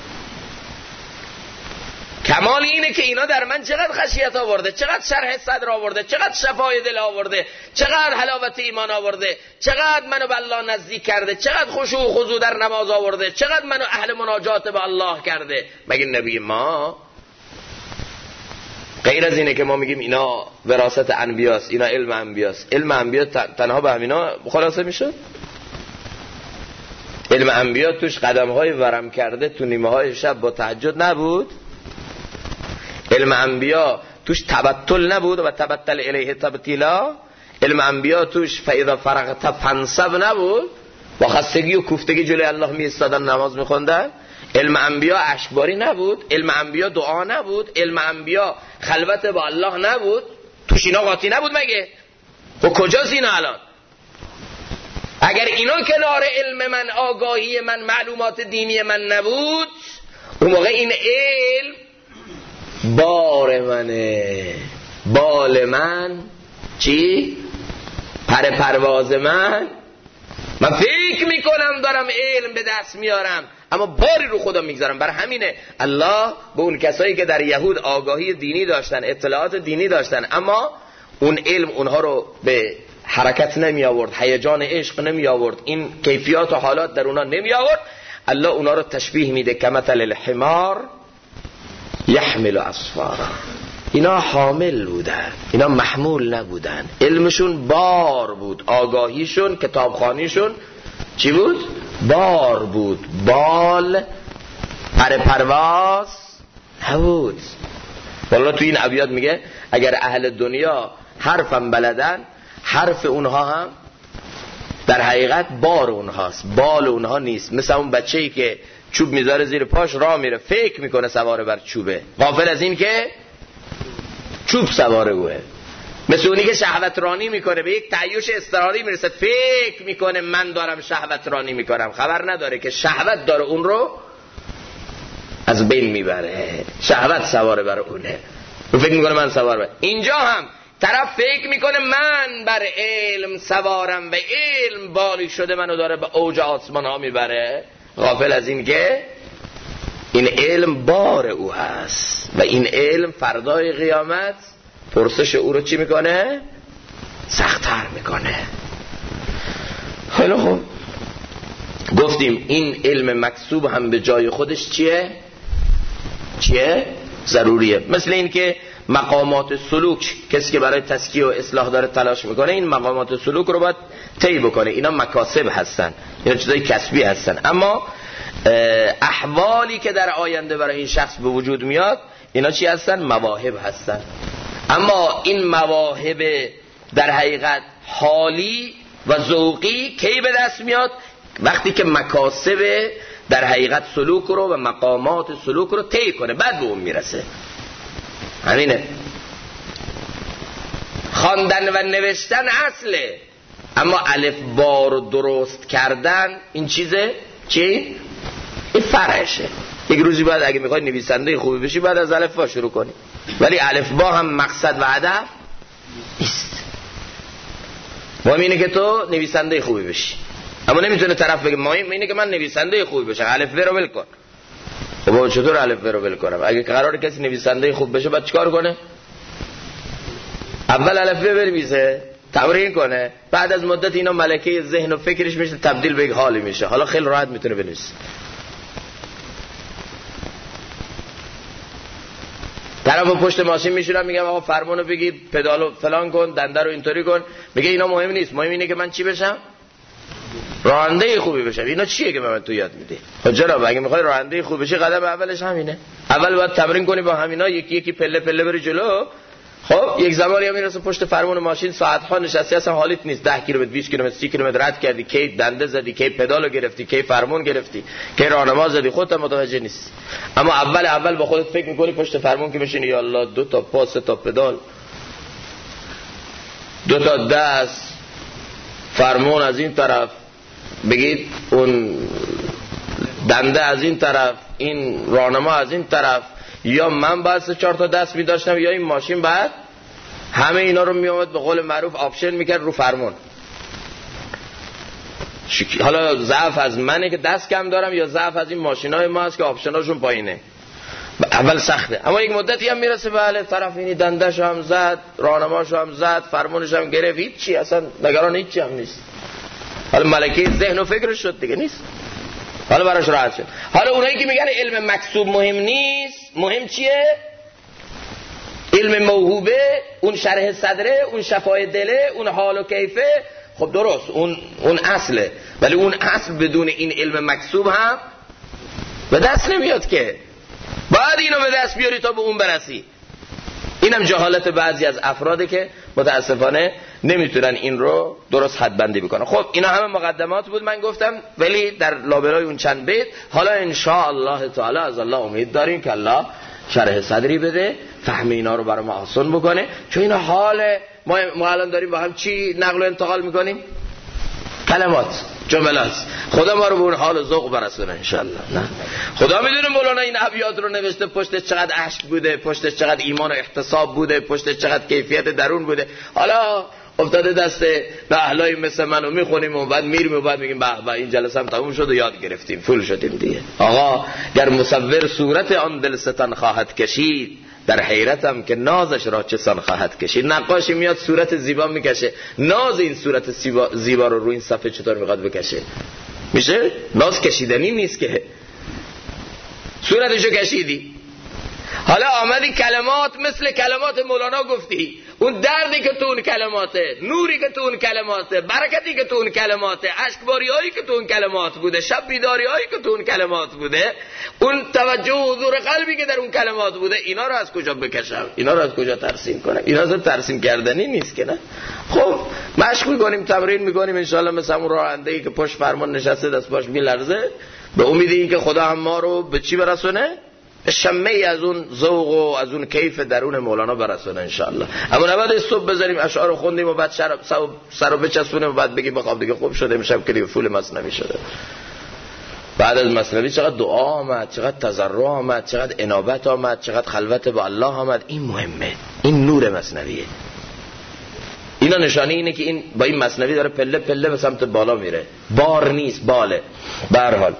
کمال اینه که اینا در من چقدر خشیت آورده، چقدر شرح صدر آورده، چقدر شفای دل آورده، چقدر حلاوت ایمان آورده، چقدر منو به الله نزدیک کرده، چقدر خشوع و خضوع در نماز آورده، چقدر منو اهل مناجات به الله کرده. مگه نبی ما غیر از اینه که ما میگیم اینا وراثت انبیاست، اینا علم انبیاست؟ علم انبیا تنها به همینا خلاصه میشه؟ علم انبیا توش قدم‌های ورم کرده تو نیمه‌های شب با تهجد نبود؟ علم انبیا توش تبتل نبود و تبتل الیه تبتیلا؟ علم انبیا توش فاذا فرغت فانصب نبود؟ با خستگی و کوفتگی جلوی الله می ایستادن نماز می‌خوندن؟ علم انبیا اشکباری نبود؟ علم انبیا دعا نبود؟ علم انبیا خلوت با الله نبود؟ توش اینا قاطی نبود مگه؟ و کجاست اینا الان؟ اگر اینا کنار علم من، آگاهی من، معلومات دینی من نبود، اون موقع این علم بار منه، بال من، چی؟ پرواز من فکر میکنم دارم علم به دست میارم اما باری رو خدا میگذارم. برای همینه الله به اون کسایی که در یهود آگاهی دینی داشتن، اطلاعات دینی داشتن، اما اون علم اونها رو به حرکت نمی آورد، هیجان عشق نمی آورد، این کیفیات و حالات در اونها نمی آورد، الله اونها رو تشبیه میده کمثل الحمار یحمل اسفارا. اینا حامل بودن، اینا محمول نبودن، علمشون بار بود، آگاهیشون، کتابخوانیشون چی بود؟ بار بود، بال پر پرواز نبود. والله تو این ابیات میگه اگر اهل دنیا حرفم بلدن، حرف اونها هم در حقیقت بار اونهاست، بال اونها نیست. مثل اون بچه‌ای که چوب میذاره زیر پاش راه میره، فکر میکنه سواره بر چوبه، غافل از این که چوب سواره اوه. مثل اونی که شهوت رانی میکنه، به یک تعیش اضطراری میرسه، فکر میکنه من دارم شهوت رانی میکنم، خبر نداره که شهوت داره اون رو از بین میبره، شهوت سواره بر اونه، رو فکر میکنه من سوار بر. اینجا هم طرف فکر میکنه من بر علم سوارم و علم بالی شده منو داره به اوج آسمان ها میبره، غافل از این که این علم بار او هست و این علم فردای قیامت پرسش او رو چی میکنه؟ سخت‌تر میکنه. خیلی خوب، گفتیم این علم مکسوب هم به جای خودش چیه؟ ضروریه. مثل این که مقامات سلوک، کسی که برای تزکیه و اصلاح داره تلاش میکنه، این مقامات سلوک رو باید طی بکنه. اینا مکاسب هستن، اینا چیزای کسبی هستن. اما احوالی که در آینده برای این شخص به وجود میاد، اینا چی هستن؟ مواهب هستن. اما این مواهب در حقیقت حالی و ذوقی کی به دست میاد؟ وقتی که مکاسب در حقیقت سلوک رو و مقامات سلوک رو طی کنه، بعد به اون میرسه. همینه. خواندن و نوشتن اصله، اما الف با رو درست کردن این چیزه چی؟ این فرعشه. یک روزی بعد اگه میخوای نویسنده خوبی بشی بعد از الف با شروع کنی، ولی الف با هم مقصد و هدف نیست. مهم اینه که تو نویسنده خوبی بشی، اما نمیتونه طرف بگه مهم اینه که من نویسنده خوبی بشم، الف ب رو ول کن. خب چطور الف ب رو ول کنم؟ اگه قراره کسی نویسنده خوب بشه بعد چیکار کنه؟ اول الف ب بنویسه، تمرین کنه، بعد از مدت اینا ملکه ذهن و فکرش میشه تبدیل به یک حالی میشه، حالا خیلی راحت میتونه بنویسه. طرفو پشت ماشین میشونم میگم آقا فرمانو بگیر، پدالو فلان کن، دنده رو اینطوری کن، میگه اینا مهم نیست، مهم اینه که من چی بشم؟ راننده خوبی بشم. اینا چیه که به من تو یاد میدی؟ خب جناب اگه میخوای راننده خوب بشی قدم اولش همینه. اول باید تمرین کنی با همینا، یکی یکی پله پله بری جلو. خب یک زمانی میرسه پشت فرمان ماشین ساعت‌ها نشستی، اصلا حالیت نیست، 10 کیلومتر 20 کیلومتر 30 کیلومتر رد کردی، کی دنده زدی، کی پدالو گرفتی، کی فرمان گرفتی، کی راهنما زدی، خودت متوجه نیستی. اما اول با خودت فکر می‌کنی پشت فرمان که بشینی، یا الله 2 تا پا 3 تا پدال، 2 تا دست، فرمان از این طرف بگید، اون دنده از این طرف، این راهنما از این طرف، یا من باید 3-4 تا دست می‌داشتم یا این ماشین بعد همه اینا رو میومد به قول معروف آپشن میکرد رو فرمون. حالا ضعف از منه که دست کم دارم یا ضعف از این ماشینای ما هست که آپشناشون پایینه؟ اول سخته، اما یک مدتی هم میرسه بله طرف اینی دندش هم زد، راهنماش هم زد، فرمونش هم گرفت، هیچی اصلا نگران هیچی هم نیست. حالا ملکه ذهن و فکرش شد دیگه، نیست، حالا براش راحت شد. حالا اونایی که میگن علم مکسوب مهم نیست، مهم چیه؟ علم موهوبه، اون شرح صدره، اون شفای دله، اون حال و کیفه. خب درست، اون اصله، ولی اون اصل بدون این علم مکسوب هم به دست نمیاد که. باید اینو به دست بیاری تا به اون برسی. اینم جهالت بعضی از افراده که متاسفانه نمیتونن این رو درست حدبندی بکنن. خب اینا همه مقدمات بود من گفتم، ولی در لابلای اون چند بیت حالا ان شاء الله تعالی از الله امید داریم که الله شرح صدری بده، فهم اینا رو برای ما آسان بکنه. چون اینا حال ما الان داریم با هم چی نقل و انتقال میکنیم؟ کلمات، جملات. خدا ما رو به اون حال و ذوق برسونه ان شاء الله. نه خدا میدونه مولانا این ابیات رو نوشته پشتش چقدر اشک بوده، پشتش چقدر ایمان و احتساب بوده، پشتش چقدر کیفیت درون بوده. حالا افتاده دست اهلای مثل منو میخونیم و بعد میریم و بعد میگیم به این جلسه هم تموم شد و یاد گرفتیم، فول شدیم دیگه. آقا گر مصور صورت آن دلستان خواهد کشید، در حیرتم که نازش را چسان خواهد کشید. نقاشی میاد صورت زیبا میکشه، ناز این صورت زیبا رو روی این صفحه چطور میخواد بکشه؟ میشه؟ ناز کشیدنی نیست که، صورتشو کشیدی. حالا آمدی کلمات مثل کلمات مولانا گفتی، اون دردی که تو اون کلماته، نوری که تو اون کلماته، برکتی که تو اون کلماته، اشکباریایی که تو اون کلمات بوده، شب بیداریایی که تو اون کلمات بوده، اون توجه و حضور قلبی که در اون کلمات بوده، اینا رو از کجا بکشم؟ اینا رو از کجا ترسیم کنم؟ اینا رو ترسیم کردنی نیست که نه. خب مشق می‌کنیم، تمرین می‌کنیم، ان شاءالله مثل اون راننده‌ای که پشت فرمان نشسته دست باش میلرزه، به امید این که خدا هم ما رو به چی برسونه؟ شمعی از اون ذوق و از اون کیف درون مولانا برسونه ان شاء الله. اما نباید صبح بذاریم اشعار رو خوندیم و بعد سر رو بچسبونیم و بعد بگیم بخواب دیگه خوب شده، امشب که دیگه فول مثنوی شده. بعد از مثنوی چقدر دعا آمد، چقدر تضرع آمد، چقدر انابت آمد، چقدر خلوت با الله آمد. این مهمه، این نور مثنویه. اینا نشانه اینه که این با این مثنوی داره پله پله به سمت بالا میره، بار نیست، باله. به هر حال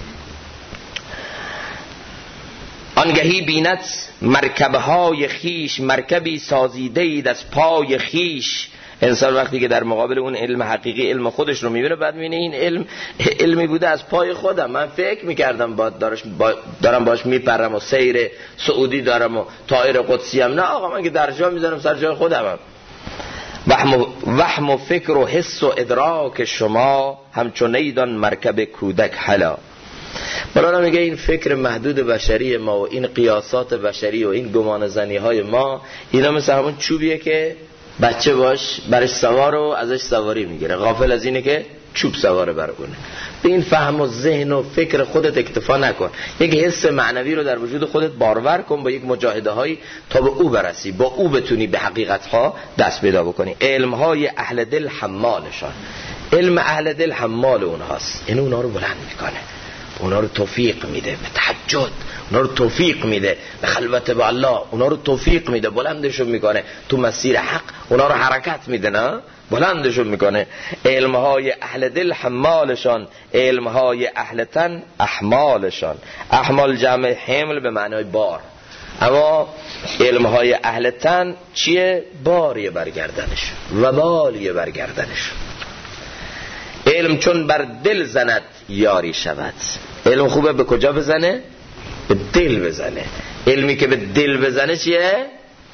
آنگهی بینت مرکبهای خیش، مرکبی سازیده اید از پای خیش. انسان وقتی که در مقابل اون علم حقیقی علم خودش رو میبینه، بعد میبینه این علم علمی بوده از پای خودم. من فکر میکردم دارم باش میپرم و سیر سعودی دارم و طائر قدسی هم. نه آقا، من که در جا میذارم سر جای خودم. وهم و فکر و حس و ادراک شما، همچون ایدان مرکب کودک حلا. مولانا میگه این فکر محدود بشری ما و این قیاسات بشری و این گمان زنی های ما، اینا مثل همون چوبیه که بچه باش برش سوار و ازش سواری میگیره، غافل از اینه که چوب سواره برگونه. به این فهم و ذهن و فکر خودت اکتفا نکن، یک حس معنوی رو در وجود خودت بارور کن با یک مجاهده هایی تا به او برسی، با او بتونی به حقیقت ها دست پیدا بکنی. علم های اهل دل حمالشان، علم اهل دل حمال اونهاست، این اونا رو بلند میکنه، اونا رو توفیق میده به تهجد، اونا رو توفیق میده به خلوت با الله، اونا رو توفیق میده بلندشون میکنه تو مسیر حق، اونا رو حرکت میده، نه بلندشون میکنه. علمهای اهل دل حمالشان، علمهای اهل تن احمالشان. احمال جمع حمل به معنای بار، اما علمهای اهل تن چیه؟ باریه برگردنش و بالیه برگردنش. علم چون بر دل زند یاری شود. علم خوبه به کجا بزنه؟ به دل بزنه. علمی که به دل بزنه چیه؟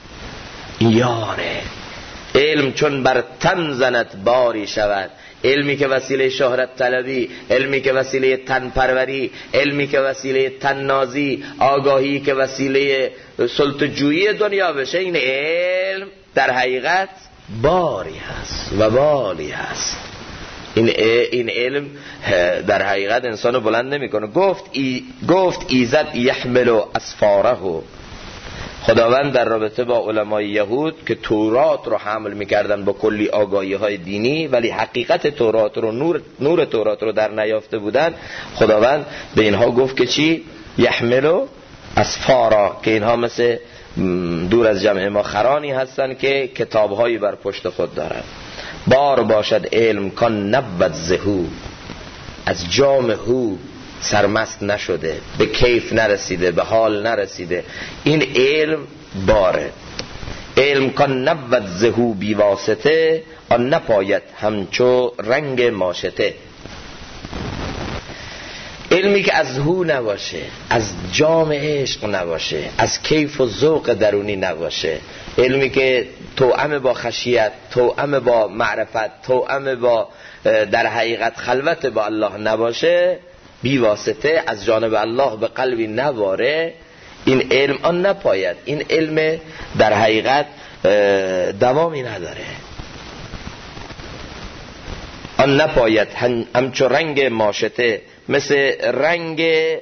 یاره. علم چون بر تن زند باری شود. علمی که وسیله شهرت طلبی، علمی که وسیله تن پروری، علمی که وسیله تن نازی، آگاهی که وسیله سلطه‌جویی دنیا بشه، این علم در حقیقت باری هست و بالی هست. این علم در حقیقت انسانو بلند نمیکنه. گفت ایزد یحمل اسفاره. خداوند در رابطه با علمای یهود که تورات رو حمل میکردن با کلی آگاهی های دینی، ولی حقیقت تورات رو، نور تورات رو در نیافته بودن، خداوند به اینها گفت که چی؟ یحمل اسفاره، که اینها مثل دور از جمع ما خرانی هستن که کتابهایی بر پشت خود دارن. بار باشد علم کان نبود زهو، از جام هو سرمست نشده، به کیف نرسیده، به حال نرسیده. این علم باره. علم کان نبود زهو بی واسطه، آن نپاید همچو رنگ ماشته. علمی که از هو نباشه، از جام عشق نباشه، از کیف و ذوق درونی نباشه، علمی که توأم با خشیت، توأم با معرفت، توأم با در حقیقت خلوت با الله نباشه، بی واسطه از جانب الله به قلبی نواره، این علم آن نپاید. این علم در حقیقت دوامی نداره. آن نپاید همچو رنگ ماشته، مثل رنگ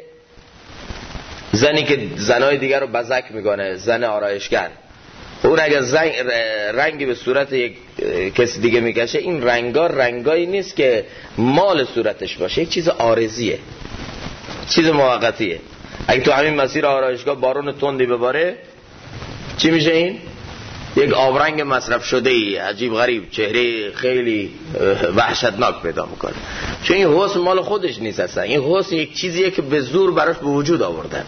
زنی که زنای دیگر رو بزک میکنه، زن آرایشگر. اون اگر رنگی به صورت یک کسی دیگه میکشه، این رنگایی نیست که مال صورتش باشه، یک چیز عارضیه، چیز موقتیه. اگه تو همین مسیر آرایشگاه بارون تندی بباره، چی میشه؟ این یک آبرنگ مصرف شده ای عجیب غریب، چهره خیلی وحشتناک پیدا میکنه، چون این حسن مال خودش نیست اصلا. این حسن یک چیزیه که به زور براش به وجود آوردن.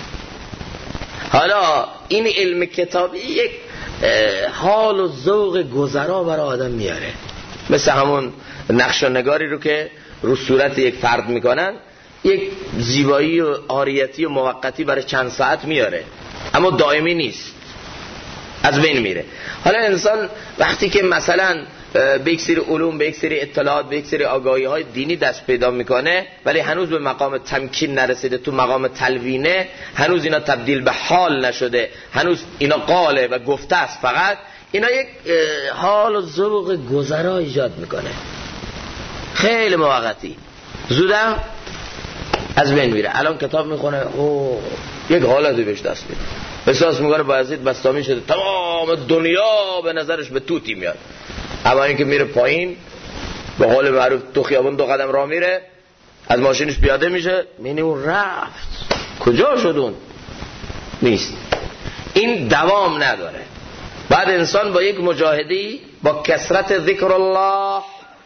حالا این علم کتابی یک حال و ذوق گذرا برای آدم میاره، مثل همون نقش و نگاری رو که رو صورت یک فرد میکنن، یک زیبایی و عاریتی و موقتی برای چند ساعت میاره، اما دائمی نیست. از بین میره. حالا انسان وقتی که مثلا به یک سری علوم، به یک سری اطلاعات، به یک سری آگاهی های دینی دست پیدا میکنه ولی هنوز به مقام تمکین نرسیده، تو مقام تلوینه، هنوز اینا تبدیل به حال نشده، هنوز اینا قاله و گفته است، فقط اینا یک حال و ذوق گذرا ایجاد میکنه، خیلی موقتی، زودم از بین میره. الان کتاب میخونه یک حالتی بهش دست میده، احساس میکنه بایزید بستامی شده، تمام دنیا به نظرش به توتی میاد. اما اینکه میره پایین، به قول معروف تو خیابون 2 قدم راه میره، از ماشینش پیاده میشه، میبینی اون رفت، کجا شد اون؟ نیست. این دوام نداره. بعد انسان با یک مجاهدی، با کثرت ذکر الله،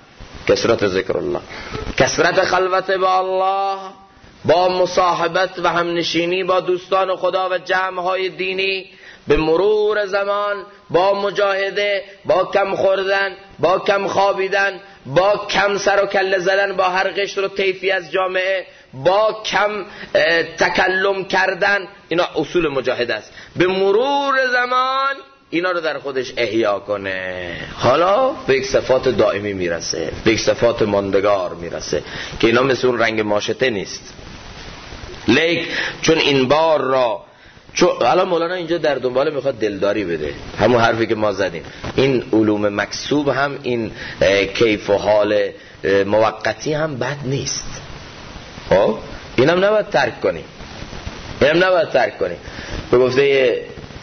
کثرت خلوت با الله، با مصاحبت و همنشینی با دوستان خدا و جمع‌های دینی، به مرور زمان با مجاهده، با کم خوردن، با کم خوابیدن، با کم سر و کله زدن با هر قشر و طیفی از جامعه، با کم تکلم کردن، اینا اصول مجاهد است. به مرور زمان اینا رو در خودش احیا کنه، حالا به یک صفات دائمی میرسه، به یک صفات ماندگار میرسه که اینا مثل اون رنگ ماشته نیست. لیک چون این بار را، چون الان مولانا اینجا در دنبال میخواد دلداری بده، همون حرفی که ما زدیم، این علوم مکسوب هم، این کیف و حال موقتی هم بد نیست. خب اینم نباید ترک کنیم، به گفته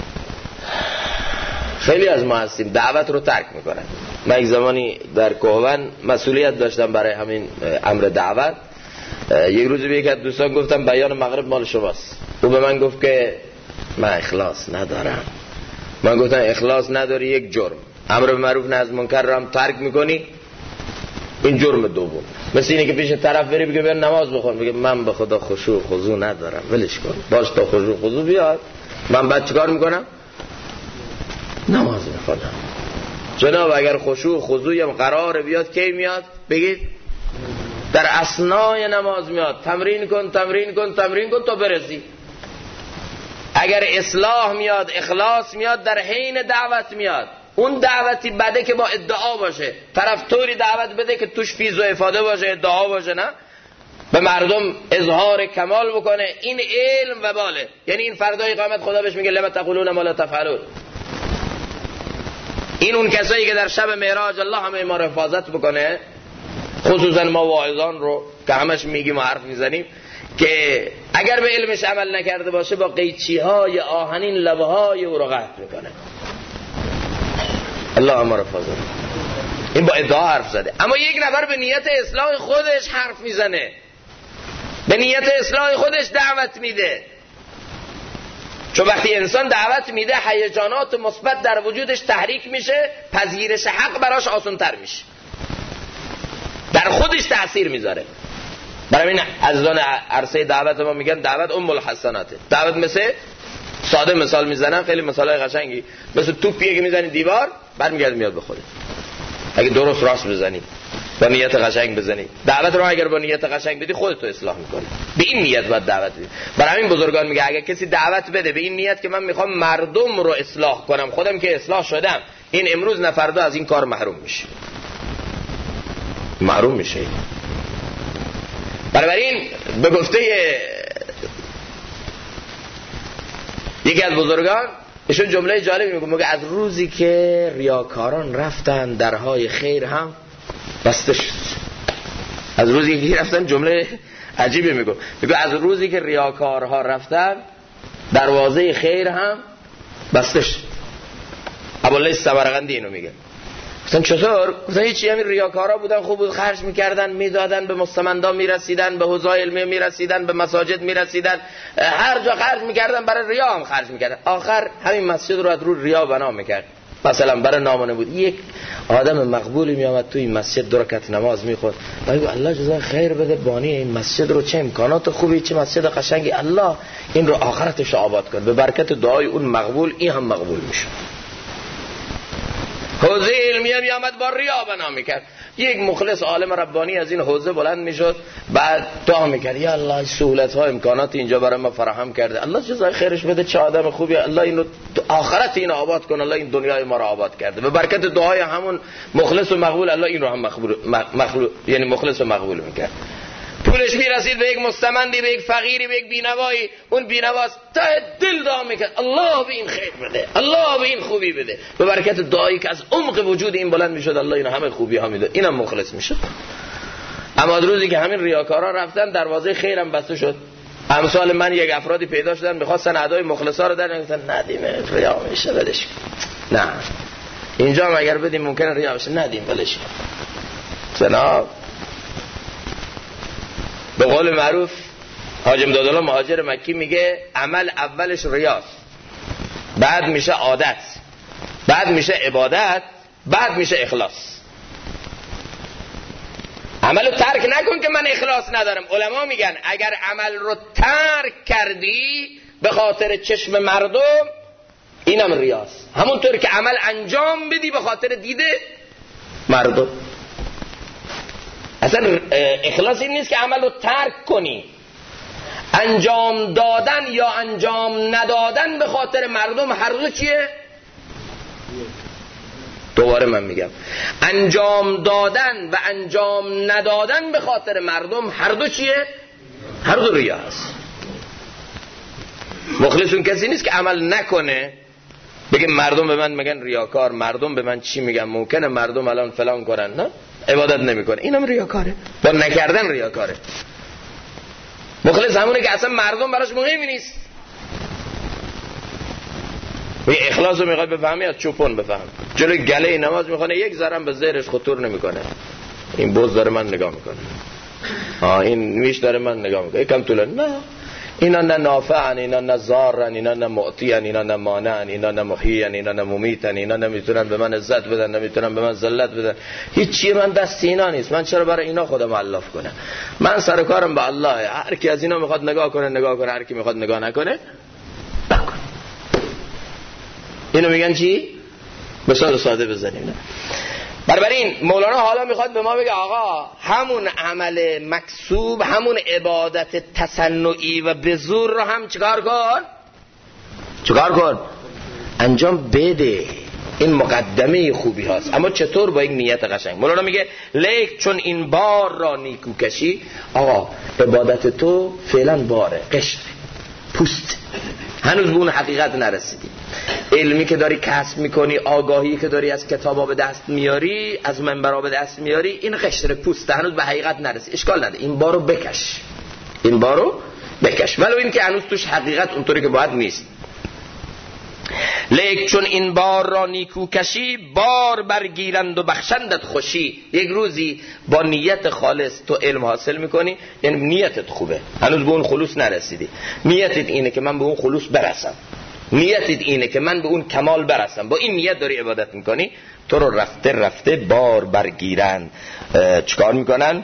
خیلی از ما هستیم دعوت رو ترک میکنن. من یک زمانی در کوهوان مسئولیت داشتم برای همین امر دعوت. یک روزی به یک از دوستان گفتم بیان مغرب مال شماست. او به من گفت که من اخلاص ندارم. من گفتم اخلاص نداری یک جرم، امر به معروف نهی از منکر رو هم ترک میکنی، این جرم دوم. مثل اینه که پیش طرف بری بگه بیا نماز بخون، بگه من به خدا خشوع و خضوع ندارم، ولش کن، باش تا خشوع و خضوع بیاد، من بعد چیکار میکنم؟ نماز میخونم. جناب اگر خشوع و خضوعی هم قرار بیاد کی میاد؟ بگید در اثنای نماز میاد. تمرین کن تا برسی. اگر اصلاح میاد، اخلاص میاد، در حین دعوت میاد. اون دعوتی بده که با ادعا باشه، طرف طوری دعوت بده که توش فیض و افاده باشه، ادعا باشه، نه به مردم اظهار کمال بکنه. این علم و باله. یعنی این فردای قیامت خدا بهش میگه لما تقولون ما لا تفعلون. این اون کسایی که در شب معراج الله همه ما رو حفاظت بکنه، خصوصا ما واعظان رو که همش میگیم و حرف میزنیم، که اگر به علمش عمل نکرده باشه با قیچی های آهنین لبه های او رو قطع میکنه. الله ما رو حفاظت. این با ادعا حرف زده. اما یک نفر به نیت اصلاح خودش حرف میزنه، به نیت اصلاح خودش دعوت میده. چون وقتی انسان دعوت میده هیجانات مثبت در وجودش تحریک میشه، پذیرش حق براش آسان‌تر میشه، در خودش تأثیر میذاره. برای این عزیزان عرصه دعوت ما میگن دعوت ام الحسناته. دعوت مثل، ساده مثال میزنم، خیلی مثالای قشنگی، مثل توپیه که میزنی دیوار برمیگرده میاد به خودت. اگه درست راست بزنی، با نیت قشنگ بزنی، دعوت رو اگر با نیت قشنگ بدی خودت رو اصلاح میکنه. به این نیت باید دعوت بدی. برای همین بزرگان میگه اگه کسی دعوت بده به این نیت که من میخوام مردم رو اصلاح کنم، خودم که اصلاح شدم، این امروز نه فردا از این کار محروم میشه. بنابراین به گفته یکی از بزرگان، ایشون جمله جالبی میگه از روزی که ریاکاران رفتن درهای خیر هم بسته شد. از روزی که رفتن، جمله عجیبی میگه از روزی که ریاکارها رفتن دروازه خیر هم بسته شد. ابواللیث سمرقندی اینو میگه. گفتن چطور؟ گفتن هیچی، همین ریاکارا بودن، خوب بود، خرج میکردن، میدادن، به مستمندان میرسیدن، به حوزه علمیه میرسیدن، به مساجد میرسیدن، هر جا خرج میکردن، برای ریا هم خرج میکردن. آخر همین مسجد رو از رو ریا بنا میکرد. مثلا برای نامانه بود، یک آدم مقبولی میامد تو این مسجد 2 رکعت نماز میخوند، میگه الله جزای خیر بده بانی این مسجد رو، چه امکانات خوبی، چه مسجد قشنگی، الله این رو آخرتش آباد کن. به برکت دعای اون مقبول این هم مقبول میشه. حوزه علمیه میامد با ریا بنا میکرد. یک مخلص عالم ربانی از این حوزه بلند میشد، بعد دعا میکرد یا الله سهولت ها امکانات اینجا برای ما فراهم کرده، الله جزای خیرش بده، چه آدم خوبی، الله اینو آخرت اینو آباد کنه، الله این دنیای ما رو آباد کرده. به برکت دعای همون مخلص و مقبول الله این رو هم مخلوق یعنی مخلص و مقبول میکرد. پولش میرسید به یک مستمندی، به یک فقیری، به یک بینوایی، اون بینواز تا دل دعا میکرد الله به این خیر بده، الله به این خوبی بده. به برکت دعایی که از عمق وجود این بلند میشد الله اینو همه خوبی ها میده، اینم مخلص میشد. اما روزی که همین ریاکارا رفتن دروازه خیرم بسته شد. امثال من یک افرادی پیدا شدن میخواستن ادای مخلصا رو در نگفتن ندیم ریا میشه ولش، نه اینجا هم اگر بدیم ممکنه ریا بشه، ندیم ولش. جناب به قول معروف حاج امدادالله مهاجر مکی میگه عمل اولش ریاست، بعد میشه عادت، بعد میشه عبادت، بعد میشه اخلاص. عملو ترک نکن که من اخلاص ندارم. علما میگن اگر عمل رو ترک کردی به خاطر چشم مردم اینم ریاست، همونطور که عمل انجام بدی به خاطر دیده مردم. اصلا اخلاص این نیست که عمل رو ترک کنی، انجام دادن یا انجام ندادن به خاطر مردم هر دو چیه؟ دوباره من میگم انجام دادن و انجام ندادن به خاطر مردم هر دو چیه؟ هر دو ریا است. مخلصون کسی نیست که عمل نکنه بگه مردم به من میگن ریاکار، مردم به من چی میگن، ممکنه مردم الان فلان کنن، نه عبادت نمیکنه، اینم ریاکاره، با نکردن ریاکاره. مخلص همونه که اصلا مردم براش مهمی نیست. و اخلاص رو میخوای بفهمی از چوپون بفهم، جلوی گله نماز میخونه یک ذرم به ذهنش خطور نمیکنه، این بوز داره من نگاه میکنه، این میش داره من نگاه میکنه، یکم طولانی، نه اینا نه نافعن، اینا نه ضارن، اینا نه معطیان، اینا نه مانعن، اینا نه محیین، اینا نه ممیتن، اینا نمیتونن به من عزت بدن، نمیتونن به من ذلت بدن، هیچی من دست اینا نیست، من چرا برای اینا خودم مؤلف کنم؟ من سر کارم به الله، هر کی از اینا میخواد نگاه کنه نگاه کنه، هر کی میخواد نگاه نکنه نکن. اینو میگن چی؟ مثال ساده بزنیم. بنابراین مولانا حالا میخواد به ما بگه آقا همون عمل مکسوب، همون عبادت تصنعی و به زور رو هم چیکار کن؟ انجام بده. این مقدمه خوبی هاست. اما چطور؟ با یک نیت قشنگ. مولانا میگه لیک چون این بار را نیکو کشی، آقا عبادت تو فعلا باره، قشر، پوست، هنوز به اون حقیقت نرسیدی. علمی که داری کسب میکنی، آگاهی که داری از کتابا به دست میاری، از منبرا به دست میاری، این قشر پوسته، هنوز به حقیقت نرسی. اشکال نداره، این بارو بکش، ولو این که هنوز توش حقیقت اونطوری که باید نیست. لیک چون این بار را نیکو کشی، بار برگیرند و بخشندت خوشی. یک روزی با نیت خالص تو علم حاصل میکنی، یعنی نیتت خوبه، هنوز به اون خلوص نرسیدی، نیتت اینه که من به اون خلوص برسم، نیتت اینه که من به اون کمال برسم، با این نیت داری عبادت میکنی، تو رو رفته رفته بار برگیرن. چیکار میکنن؟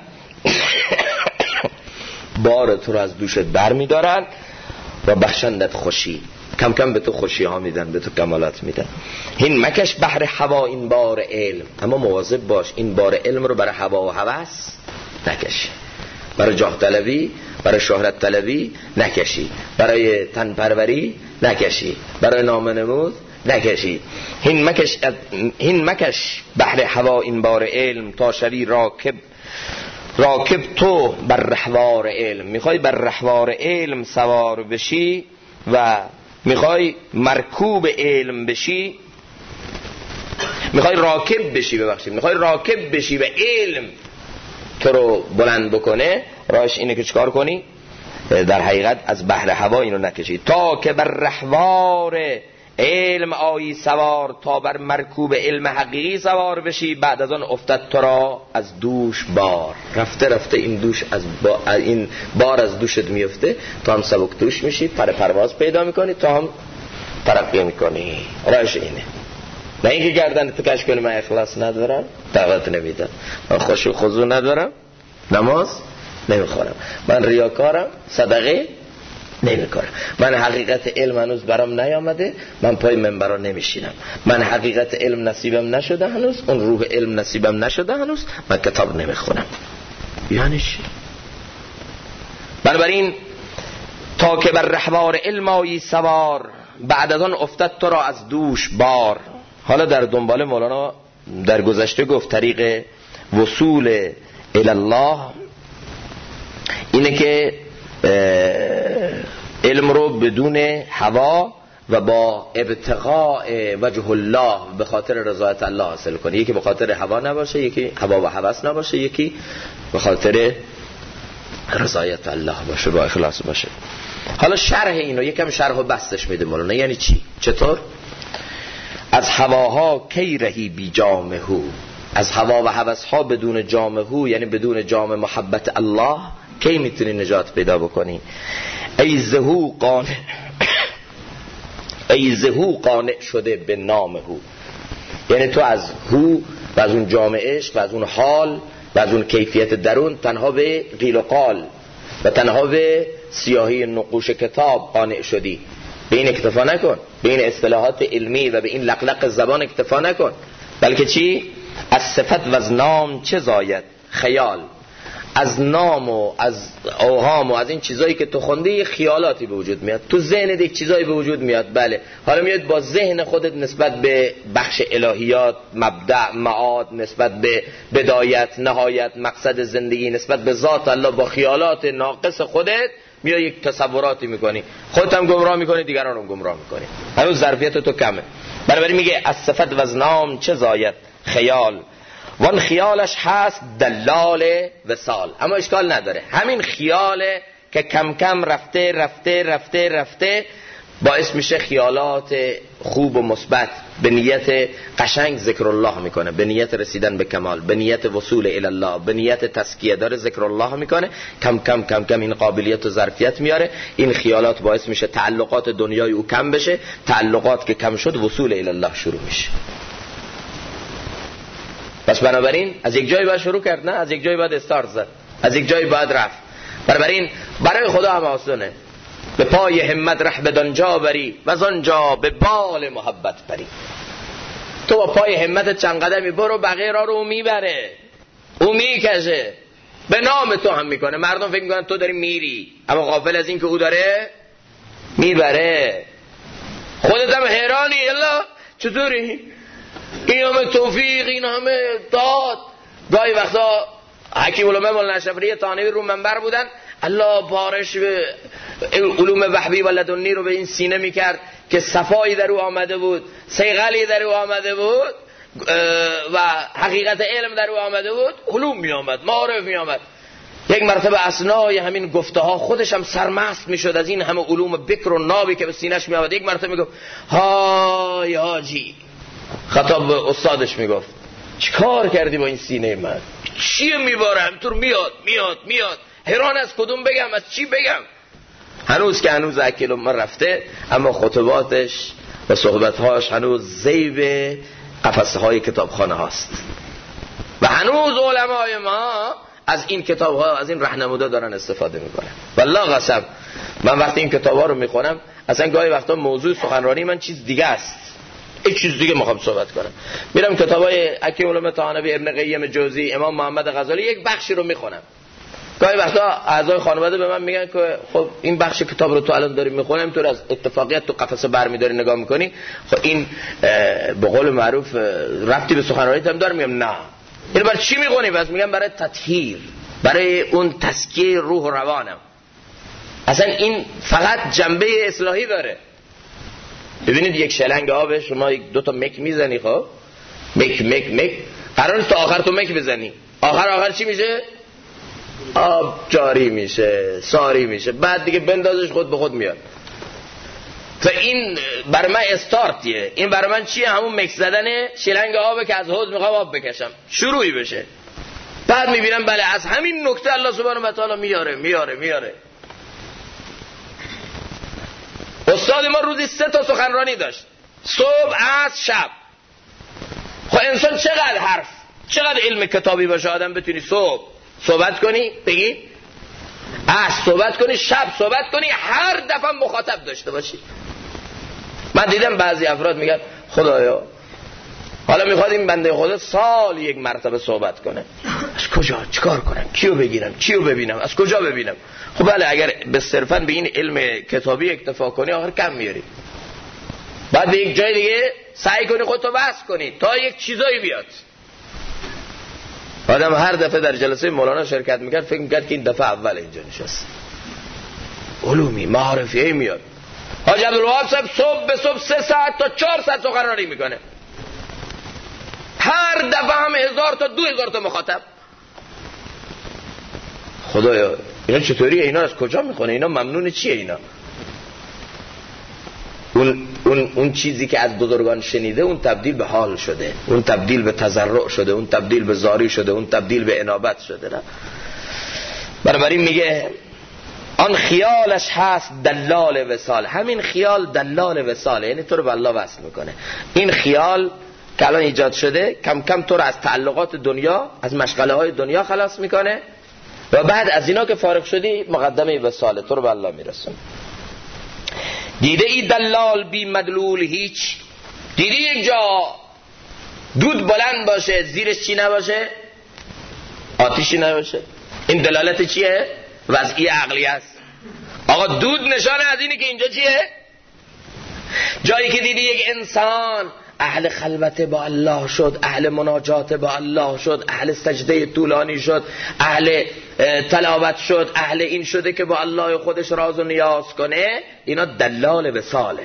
بار تو رو از دوشت بر میدارن و بخشندت خوشی، کم کم به تو خوشی ها میدن، به تو کمالات میدن. هین مکش بحر هوا این بار علم، اما مواظب باش این بار علم رو برای هوا و هوس نکشی، برای جاه طلبی، برای شهرت طلبی نکشی، برای تن پروری نکشی، برای نام نمود نکشی. هین مکش بحر هوا این بار علم، تا شوی راکب تو بر رهوار علم. میخوای بر رهوار علم سوار بشی و میخوای مرکوب علم بشی، میخوای راکب بشی و علم تو رو بلند بکنه، راهش اینه که چکار کنی؟ در حقیقت از بحر هوا اینو نکشی، تا که بر رهوار علم آیی سوار، تا بر مرکوب علم حقیقی سوار بشی. بعد از آن افتد تو را از دوش بار، رفته رفته این دوش این بار از دوشت میفته، تا هم سبک دوش میشی، پرواز پیدا میکنی، تا هم ترقی میکنی. راهش اینه، نه اینکه گردن تو کش کنی من اخلاص ندارم، دعوت نمیدم، من خشوع خضوع ندارم، نماز نمیخورم، من ریاکارم، صدقه نمیکنه. من حقیقت علم هنوز برام نیامده، من پای منبرا نمیشینم. من حقیقت علم نصیبم نشده هنوز، اون روح علم نصیبم نشده هنوز، من کتاب نمیخونم. یعنی چی؟ بنابراین تا که بر رهوار علم آیی سوار، بعد از آن افتد تو را از دوش بار. حالا در دنبال مولانا در گذشته گفت طریق وصول الله اینه که علم رو بدون هوا و با ابتغاء وجه الله به خاطر رضایت الله حاصل کنی. یکی به خاطر هوا نباشه، یکی هوا و هوس نباشه، یکی به خاطر رضایت الله باشه، با اخلاص باشه. حالا شرح اینو یکم شرح و بستش میده مولانا. یعنی چی؟ چطور؟ از هواها کی رهی بی جامه، از هوا و هوس ها بدون جامه، یعنی بدون جام محبت الله کی میتونی نجات پیدا بکنی؟ ای زهو قانع شده به نامه. یعنی تو از هو و از اون جام عشق و از اون حال و از اون کیفیت درون تنها به قیل و قال و تنها به سیاهی نقوش کتاب قانع شدی. به این اکتفا نکن، به این اصطلاحات علمی و به این لقلق زبان اکتفا نکن، بلکه چی؟ از صفت و از نام چه زاید خیال. از نام و از اوهام و از این چیزایی که تو خوندی خیالاتی به وجود میاد، تو ذهنت یک چیزایی به وجود میاد. بله، حالا میاد با ذهن خودت نسبت به بخش الهیات، مبدأ، معاد، نسبت به بدایت، نهایت، مقصد زندگی، نسبت به ذات الله، با خیالات ناقص خودت میاد یک تصوراتی میکنی، خودت هم گمراه میکنی، دیگران هم گمراه میکنی. هنوز ظرفیت تو کمه. بنابراین میگه از صفت و از نام چه زاید خیال، وان خیالش هست دلال وصال. اما اشکال نداره، همین خیاله که کم کم رفته رفته رفته رفته باعث میشه خیالات خوب و مثبت به نیت قشنگ ذکر الله میکنه، به نیت رسیدن به کمال، به نیت وصول الی الله، به نیت تزکیه داره ذکر الله میکنه. کم کم کم کم این قابلیت و ظرفیت میاره. این خیالات باعث میشه تعلقات دنیای او کم بشه. تعلقات که کم شد وصول الی الله شروع میشه. پس بنابراین از یک جایی باید شروع کرد، نه از یک جایی باید استارت زد، از یک جایی باید رفت. بنابراین برای خدا هم آسونه. به پای همت ره بدانجا بری و از آنجا به بال محبت بری. تو با پای همت چند قدمی برو، بقیه را رو میبره، او میکشه، به نام تو هم میکنه. مردم فکر میکنن تو داری میری، اما غافل از این که او داره میبره. خودت هم حیرانی، الا چطوری این همه توفیق، این همه داد. گاهی وقتا حکیم علومه مولانا اشرفی تانوی رو منبر بودن، الله بارش به علوم وحبی و لدنی رو به این سینه میکرد که صفایی در او آمده بود، صیقلی در او آمده بود و حقیقت علم در او آمده بود، علوم می آمد، معارف می آمد. یک مرتبه اثنای همین گفته ها خودش هم سرمست می شد از این همه علوم بکر و نابی که به سینهش می آمد. یک مرتبه می گفت های حاجی، خطاب به استادش می گفت چی کار کردی با این سینه من؟ چی میبارم طور میاد میاد میاد، حیران از کدوم بگم، از چی بگم. هنوز که هنوز اکیلو من رفته، اما خطباتش و صحبتهاش هنوز زیب قفسه های کتابخانه هاست و هنوز علمای ما از این کتاب ها، از این راهنمودا دارن استفاده میکنن. والله قسم من وقتی این کتاب ها رو میخونم، اصلا گاهی وقتا موضوع سخنرانی من چیز دیگه است، یک چیز دیگه میخوام صحبت کنم. میرم کتابای حکیم علومه طحاوی، ابن قیم جوزی، امام محمد غزالی، یک بخشی رو میخونم. گاهی وقتا اعضای خانواده به من میگن که خب این بخش کتاب رو تو الان داری میخونی، اینطور از اتفاقیت تو قفسه برمیداری نگاه میکنی، خب این به قول معروف ربطی به سخنرانیت هم داره؟ میگم نه. این برای چی میخونی؟ بس میگم برای تطهیر، برای اون تزکیه روح و روانم. اصلا این فقط جنبه اصلاحی داره. ببینید یک شلنگ آب شما یک دو تا مک میزنی، خب مک مک مک، قرار تا آخر تو مک بزنی، آخر چی میشه؟ آب جاری میشه، ساری میشه، بعد دیگه بندازش خود به خود میاد. تو این برای من استارتیه، این برای من چیه؟ همون مک زدن شلنگ آبه که از حوض میخوام آب بکشم، شروعی بشه. بعد میبینم بله از همین نکته الله سبحانه و تعالی میاره. استاد ما روزی 3 تا سخنرانی داشت، صبح، عصر، شب. خب انسان چقدر حرف، چقدر علم کتابی باشه آدم بتونی صبح صحبت کنی بگی، صحبت کنی، شب صحبت کنی، هر دفعه مخاطب داشته باشی. من دیدم بعضی افراد میگن خدایا حالا میخواد این بنده خدا سال یک مرتبه صحبت کنه، از کجا چیکار کنم، کیو بگیرم، چیو ببینم، از کجا ببینم؟ خب بله، اگر به صرفا به این علم کتابی اکتفا کنی آخر کم میاری، بعد به یک جای دیگه سعی کنی خودتو بحث کنی تا یک چیزایی بیاد. آدم هر دفعه در جلسه مولانا شرکت میکرد فکر میکرد که این دفعه اول اینجا نشست، علومی معارفی میاد. حاج عبدالوهاب صاحب صبح به صبح 3 ساعت تا 4 ساعت سخنرانی میکنه، هر دفعه هم 1000 تا 2000 تا مخاطب. خدایا اینا چطوریه؟ اینا از کجا میخونه؟ اینا ممنون چیه؟ اینا اون چیزی که از بزرگان شنیده اون تبدیل به حال شده، اون تبدیل به تضرع شده، اون تبدیل به زاری شده، اون تبدیل به انابت شده. نه بنابراین میگه آن خیالش هست دلال وصال. همین خیال دلال وصاله، یعنی تو رو به الله وصل میکنه. این خیال که الان ایجاد شده کم کم تو رو از تعلقات دنیا، از مشغله های دنیا خلاص میکنه و بعد از اینا که فارغ شدی مقدمه وصاله، تو رو به الله میرسونه. دیده ای دلال بی مدلول هیچ؟ دیدی یک جا دود بلند باشه زیرش چی نباشه؟ آتیشی نباشه؟ این دلالت چیه؟ وضعی عقلی است. آقا دود نشانه از اینه که اینجا چیه؟ جایی که دیدی یک انسان اهل خلوت با الله شد، اهل مناجات با الله شد، اهل سجده طولانی شد، اهل تلاوت شد، اهل این شده که با الله خودش راز و نیاز کنه، اینا دلال وصاله.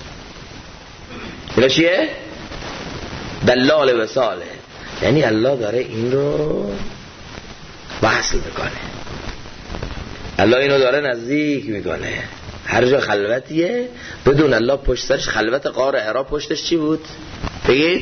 اینا چیه؟ دلال وصاله، یعنی الله داره این رو وصل میکنه، الله اینو داره نزدیک میکنه. هر جا خلوتیه بدون الله پشت سرش، خلوت غار حرا پشتش چی بود؟ بگید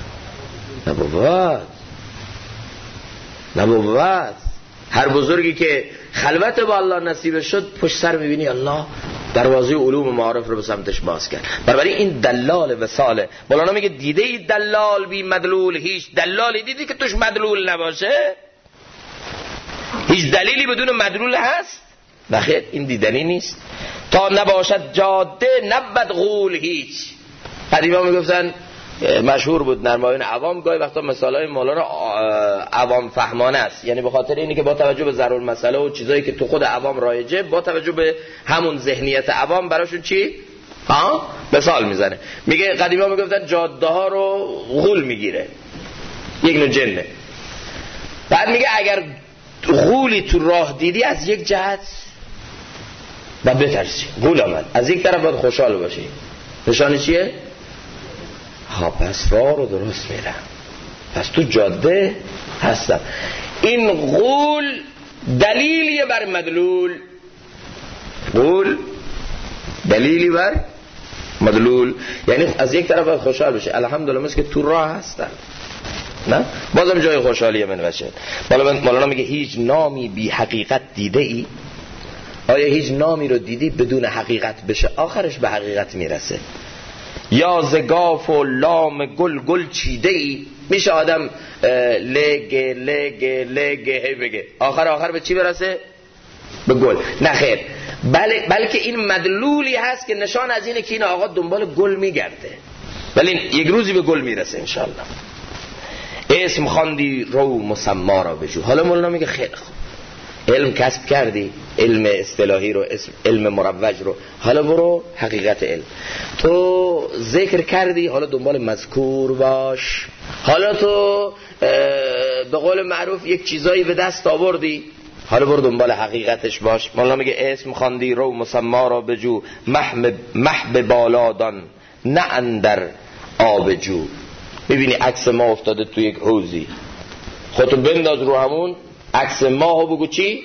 نبوت. هر بزرگی که خلوت با الله نصیب شد پشت سر میبینی الله دروازه علوم و معارف رو به سمتش باز کرد. برای این دلال وصاله. مولانا میگه دیده ای دلال بی مدلول هیچ؟ دلالی دیدی که توش مدلول نباشه؟ هیچ دلیلی بدون مدلول هست؟ نخیر، این دیدنی نیست. تا نباشد جاده نبود غول هیچ. قدیما میگفتن، مشهور بود نرمایان عوام، گاهی وقتا مثالای مولانا عوام فهمانه است، یعنی به خاطر اینی که با توجه به ضرور مسئله و چیزایی که تو خود عوام رایجه، با توجه به همون ذهنیت عوام براشون چی؟ مثال میزنه. میگه قدیما میگفتن جاده ها رو غول میگیره، یک نوع جنه. بعد میگه اگر غولی تو راه دیدی از یک جهت باید بترسی، غول آمد، از یک طرف باید خوشحال باشی. نشانه چیه؟ پس راه رو درست میرم، پس تو جاده هستم. این غول دلیلیه بر مدلول، غول دلیلی بر مدلول، یعنی از یک طرف باید خوشحال بشی، الحمدلله مثل که تو راه هستم، نه بازم جای خوشحالیه من بشه. مولانا میگه هیچ نامی بی حقیقت دیده ای؟ آیا هیچ نامی رو دیدی بدون حقیقت بشه آخرش به حقیقت میرسه؟ یا زگاف و لام گل چیده ای؟ میشه آدم لگه هی بگه آخر به چی برسه؟ به گل. نه خیر، بلکه این مدلولی هست که نشان از اینه که این آقا دنبال گل میگرده، ولی یک روزی به گل میرسه انشالله. اسم خواندی رو مسما را بجو. حالا مولانا میگه خیلی خوب، علم کسب کردی، علم اصطلاحی رو، علم مروج رو، حالا برو حقیقت علم. تو ذکر کردی، حالا دنبال مذکور باش. حالا تو به قول معروف یک چیزایی به دست آوردی، حالا برو دنبال حقیقتش باش. مولانا میگه اسم خواندی رو مسما را بجو، محب بالادان نه اندر آب جو. میبینی عکس ما افتاده تو یک حوضی، خودتو بنداز رو همون عکس ماهو بگو چی؟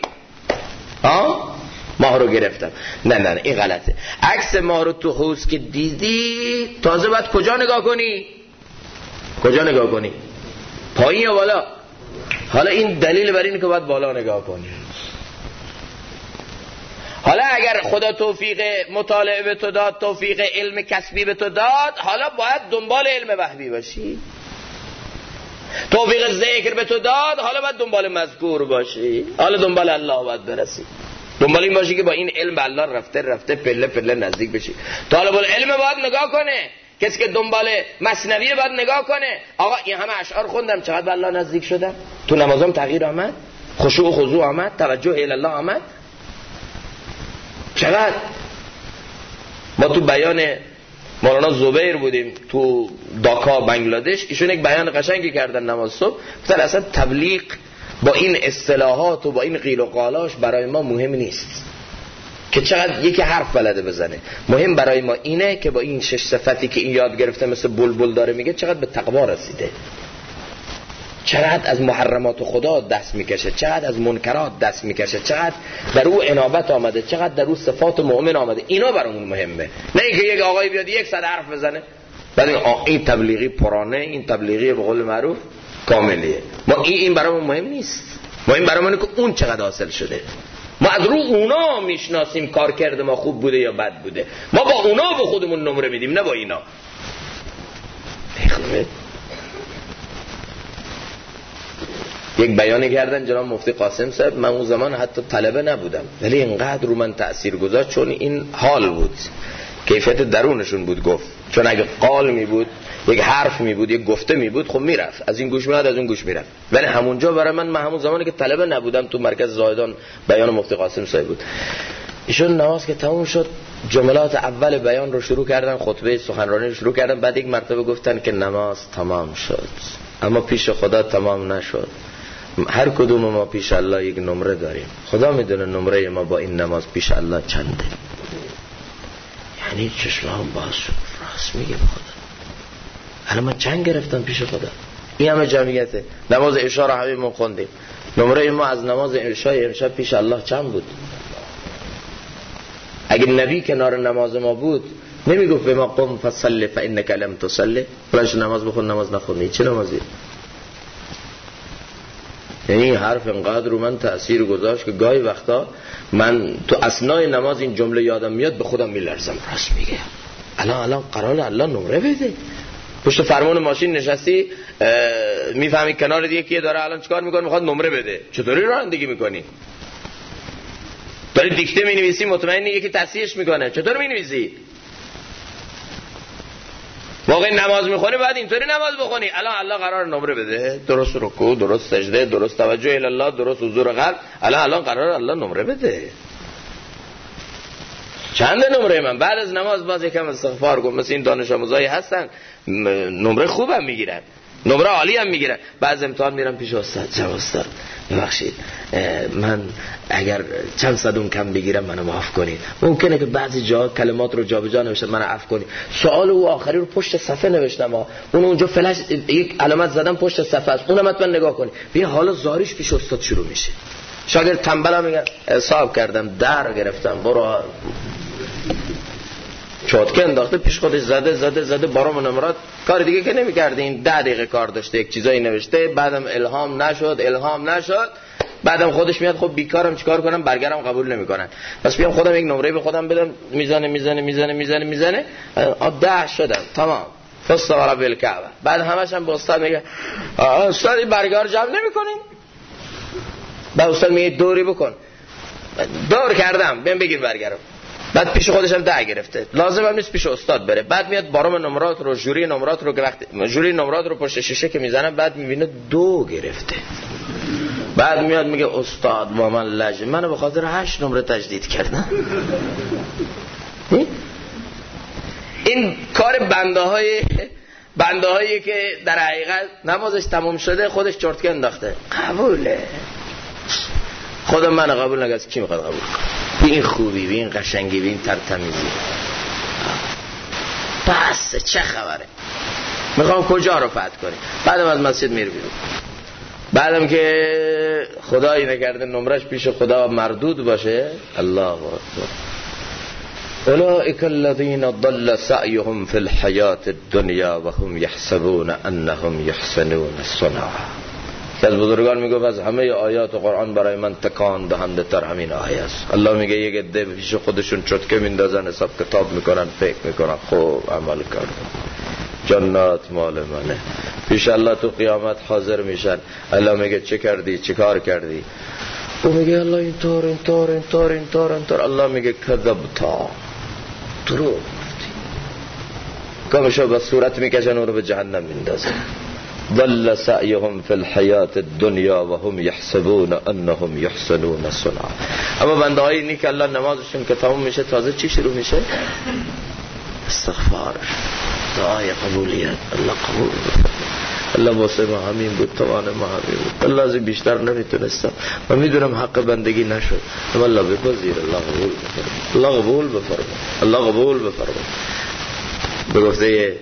ماه رو گرفتم. نه این غلطه. عکس ماه رو تو حوض که دیدی تازه باید کجا نگاه کنی؟ پایین یا بالا؟ حالا این دلیل بر اینه که باید بالا نگاه کنی. حالا اگر خدا توفیق مطالعه به تو داد، توفیق علم کسبی به تو داد، حالا باید دنبال علم وحی باشی. توفیق ذکر به تو داد، حالا باید دنبال مذکور باشی، حالا دنبال الله باید برسی. دنبال این باشی که با این علم به الله رفته پله پله نزدیک بشی. طالب العلم باید نگاه کنه، کسی که دنبال مثنوی باید نگاه کنه. آقا این همه اشعار خوندم، چقدر به الله نزدیک شدم؟ تو نمازم تغییر آمد؟ خشوع و خضوع آمد؟ توجه الی الله آمد؟ چقدر؟ ما تو بیان مولانا زبیر بودیم تو داکا بنگلادش، ایشون یک بیان قشنگی کردن نماز صبح، گفتن اصلا تبلیغ با این اصطلاحات و با این قیل و قالاش برای ما مهم نیست که چقدر یکی حرف بلده بزنه. مهم برای ما اینه که با این 6 صفتی که این یاد گرفته مثل بلبل داره میگه چقدر به تقوا رسیده، چقدر از محرمات خدا دست میکشه، چقدر از منکرات دست میکشه، چقدر در او انابت آمده، چقدر در او صفات مؤمن آمده. اینا برامون مهمه، نه اینکه یک آقای بیاد 100 حرف بزنه بعد این تبلیغی پرانه، این تبلیغی به قول معروف کاملیه. ما این برامون مهم نیست. ما این برامونه که اون چقدر حاصل شده. ما از رو اونا میشناسیم کار کرده ما خوب بوده یا بد بوده. ما با اونا به خودمون نمره میدیم، نه با اینا. یک بیانی کردن جناب مفتی قاسم صاحب، من اون زمان حتی طلبه نبودم ولی اینقدر رو من تأثیر گذاشت، چون این حال بود، کیفیت درونشون بود گفت. چون اگه قال می بود، یک حرف می بود، یک گفته می بود، خب میرفت، از این گوش میاد از اون گوش میرفت. ولی همونجا برای من همون زمانی که طلبه نبودم تو مرکز زاهدان بیان مفتی قاسم صاحب بود. ایشون نماز که تموم شد جملات اول بیان رو شروع کردن، خطبه سخنرانی رو شروع کردن. بعد یک مرتبه گفتن که نماز تمام شد اما پیش خدا تمام نشد. هر کدوم ما پیش الله یک نمره داریم. خدا میدونه نمره ما با این نماز پیش الله چنده. یعنی چشمام باز شد، راست میگه به خدا. الان من چند گرفتم پیش خدا؟ این همه جمعیته. نماز عشا رو همه ما خوندیم. نمره ما از نماز عشای امشب پیش الله چند بود؟ اگه نبی کنار نماز ما بود نمیگفت به ما قم فصلی فانک لم تصلی، بلنش نماز بخون، نماز نخونی، چه نمازی؟ یعنی این حرف انقدر رو من تأثیر گذاشت که گاهی وقتا من تو اثنای نماز این جمله یادم میاد به خودم میلرزم. راست میگه. الان قرار الله نمره بده. پشت فرمان ماشین نشستی میفهمی کنار دیگه کیه داره الان چیکار میکنه، میخواد نمره بده. چطوری رانندگی میکنی؟ داری دیکته مینویسی، مطمئنی یکی تصحیحش میکنه، چطور مینویسی؟ موقع نماز میخونی بعد اینطوری نماز بخونی. الان الله قرار نمره بده، درست رکوع، درست سجده، درست توجه الی الله، درست حضور قلب. الان قرار الله نمره بده. چند نمره من بعد از نماز باز یکم استغفار کنم. مثل این دانش آموزایی هستن نمره خوبم میگیرن، نمره عالی هم میگیرن. بعد امتحان میرم پیش استاد، چه استاد ببخشید من اگر چند صدم کم بگیرم منو معاف کنید. ممکنه که بعضی جا کلمات رو جابجا نوشتم، منو عفو کنید. سوال او آخری رو پشت صفحه نوشتم اون اونجا فلش یک علامت زدم پشت صفحه است، اونم حتما نگاه کنید. ببین حالا زاریش پیش استاد شروع میشه. شاگرد تنبلم میگه حساب کردم در گرفتم، برو چوتکه انداخته پیش خودش زده بارم نمرات. کار دیگه که نمی‌کرده، این 10 دقیقه کار داشته، یک چیزایی نوشته، بعدم الهام نشد. بعدم خودش میاد خب بیکارم چیکار کنم، برگرم قبول نمیکنن، پس بیام خودم یک نمره به خودم بدم. میزنه 10 شدم تمام، فاستغفر بالکعبه. بعد همش هم به استاد میگه استاد این برگار جمع نمیکنین؟ بعد استاد میگه دوری بکن. دور کردم، بهم بگیر برگرم. بعد پیش خودش هم 10 گرفته، لازم هم نیست پیش استاد بره. بعد میاد بارم نمرات رو، جوری نمرات رو که وقتی جوری نمرات رو پشت شیشه که میزنم بعد میبینه 2 گرفته. بعد میاد میگه استاد با من لج، منو به خاطر 8 نمره تجدید کردن. این کار بنده هایی که در حقیقت نمازش تموم شده خودش چرتکه انداخته. قبوله. خدا من قبول نگه، کی میخواد قبول کنه؟ این خوبی، این قشنگی، این ترتمیزی، بس چه خبره؟ میخوام کجا رو فتح کنی؟ بعدم از مسجد میره بیرون. بعدم که خدایی نکرده نمرش پیش خدا مردود باشه، الله اکبر. اولئک الذین ضل سعیهم فی الحیات الدنیا و هم یحسبون انهم یحسنون صنعا. که از بزرگان میگه از همه آیات قرآن برای من تکان دهنده تر همین آیه است. الله میگه یک عده پیش خودشون چرتکه میندازن، حساب کتاب میکنن، فکر میکنن خوب عمل کردن، جنات مال منه. پیش الله تو قیامت حاضر میشن، الله میگه چه کردی، چه کار کردی؟ او میگه الله اینطور. الله میگه کذبتا، دروغ گفتی. کامشو با صورت میکشن اون رو به جهنم میندازن. ضل سعیهم فی الحیات الدنیا و هم یحسبون انهم یحسنون صنعا. اما بنده های اینی که الله نمازشون که تموم میشه تازه چی شروع میشه؟ استغفار، دعای قبولیت. الله قبول بکنه. الله واسه ما همین بود، توان ما همین بود. الله از بیشتر نمیتونستم، من میدونم حق بندگی نشد، اما الله بپذیر. الله قبول بفرما، الله قبول بفرما، الله قبول بفرما. به گفته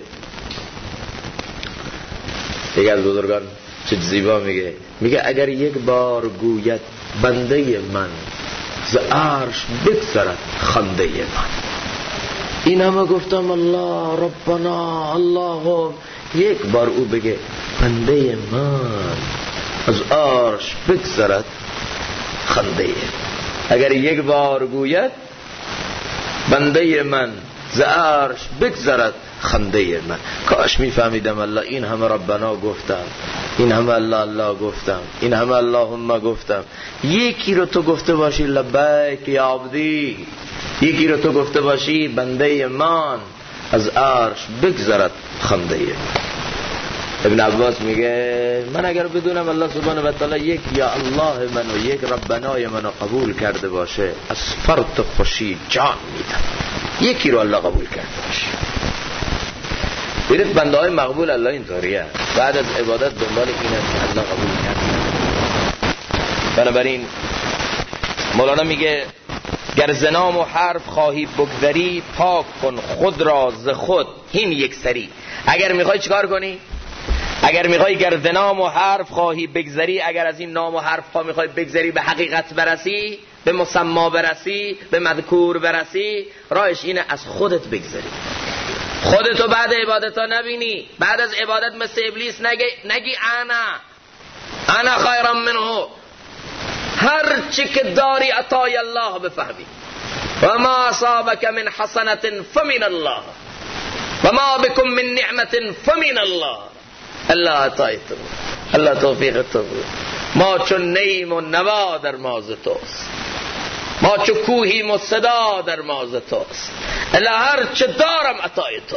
یکی از بزرگان چه زیبا میگه اگر یک بار گوید بنده من ز عرش بگذرد خنده من. این همه گفتم الله ربنا اللهم، یک بار او بگه بنده من از عرش بگذرد خنده. اگر یک بار گوید بنده من ز عرش بگذرد خنده من. کاش میفهمیدم الله این همه ربنا گفتم، این همه الله گفتم، این همه اللهم گفتم، یکی رو تو گفته باشی لبیک یا عبدی، یکی رو تو گفته باشی بنده من از عرش بگذرد خنده من. ابن عباس میگه من اگر بدونم الله سبحانه و تعالی یک یا الله من و یک ربنای منو قبول کرده باشه از فرط خوشی جان میدم. یکی رو الله قبول کرده باشه. ببینید بنده های مقبول الله اینطوریه، بعد از عبادت دنبال این است که الله قبول کرده. بنابراین مولانا میگه گر ز نام و حرف خواهی بگذری پاک کن خود را ز خود هین یک سری. اگر میخوای چیکار کنی؟ اگر میخوای گر ز نام و حرف خواهی بگذری، اگر از این نام و حرف ها میخوای بگذری، به حقیقت برسی، به مسما برسی، به مذکور برسی، راهش اینه از خودت بگذری. خودتو بعد عبادت ها نبینی، بعد از عبادت مثل ابلیس نگی انا خیرم منه، هر چی که داری عطای الله بفهمی. و ما اصابک من حسنت فمن الله و ما بكم من نعمت فمن الله. الله عطای تو، الله توفیق تو. ما چون نیم و نوا در ماز توست، ما چون کوهیم و صدا در ماز توست. الله هر چه دارم عطای تو.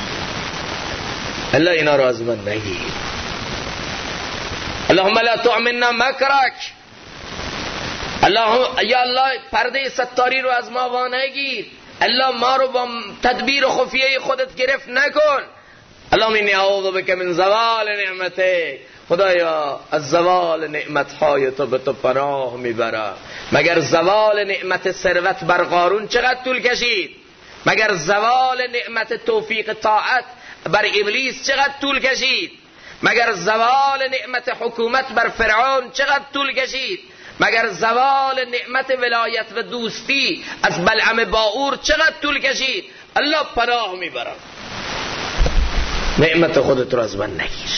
الله اینا رو از من نگیر. اللهم لا تعملنا مکرک. الله یا الله پرده ستاری رو از ما وانگیر. الله ما رو با تدبیر خفیه خودت گرفت نکن. اللهم انی اعوذ بک من زوال نعمتک. خدایا از زوال نعمتهای تو به تو پناه میبرم. مگر زوال نعمت ثروت بر قارون چقدر طول کشید؟ مگر زوال نعمت توفیق طاعت بر ابلیس چقدر طول کشید؟ مگر زوال نعمت حکومت بر فرعون چقدر طول کشید؟ مگر زوال نعمت ولایت و دوستی از بلعم باور چقدر طول کشید؟ الله پناه میبرم، نعمت خودت رو از من نگیر.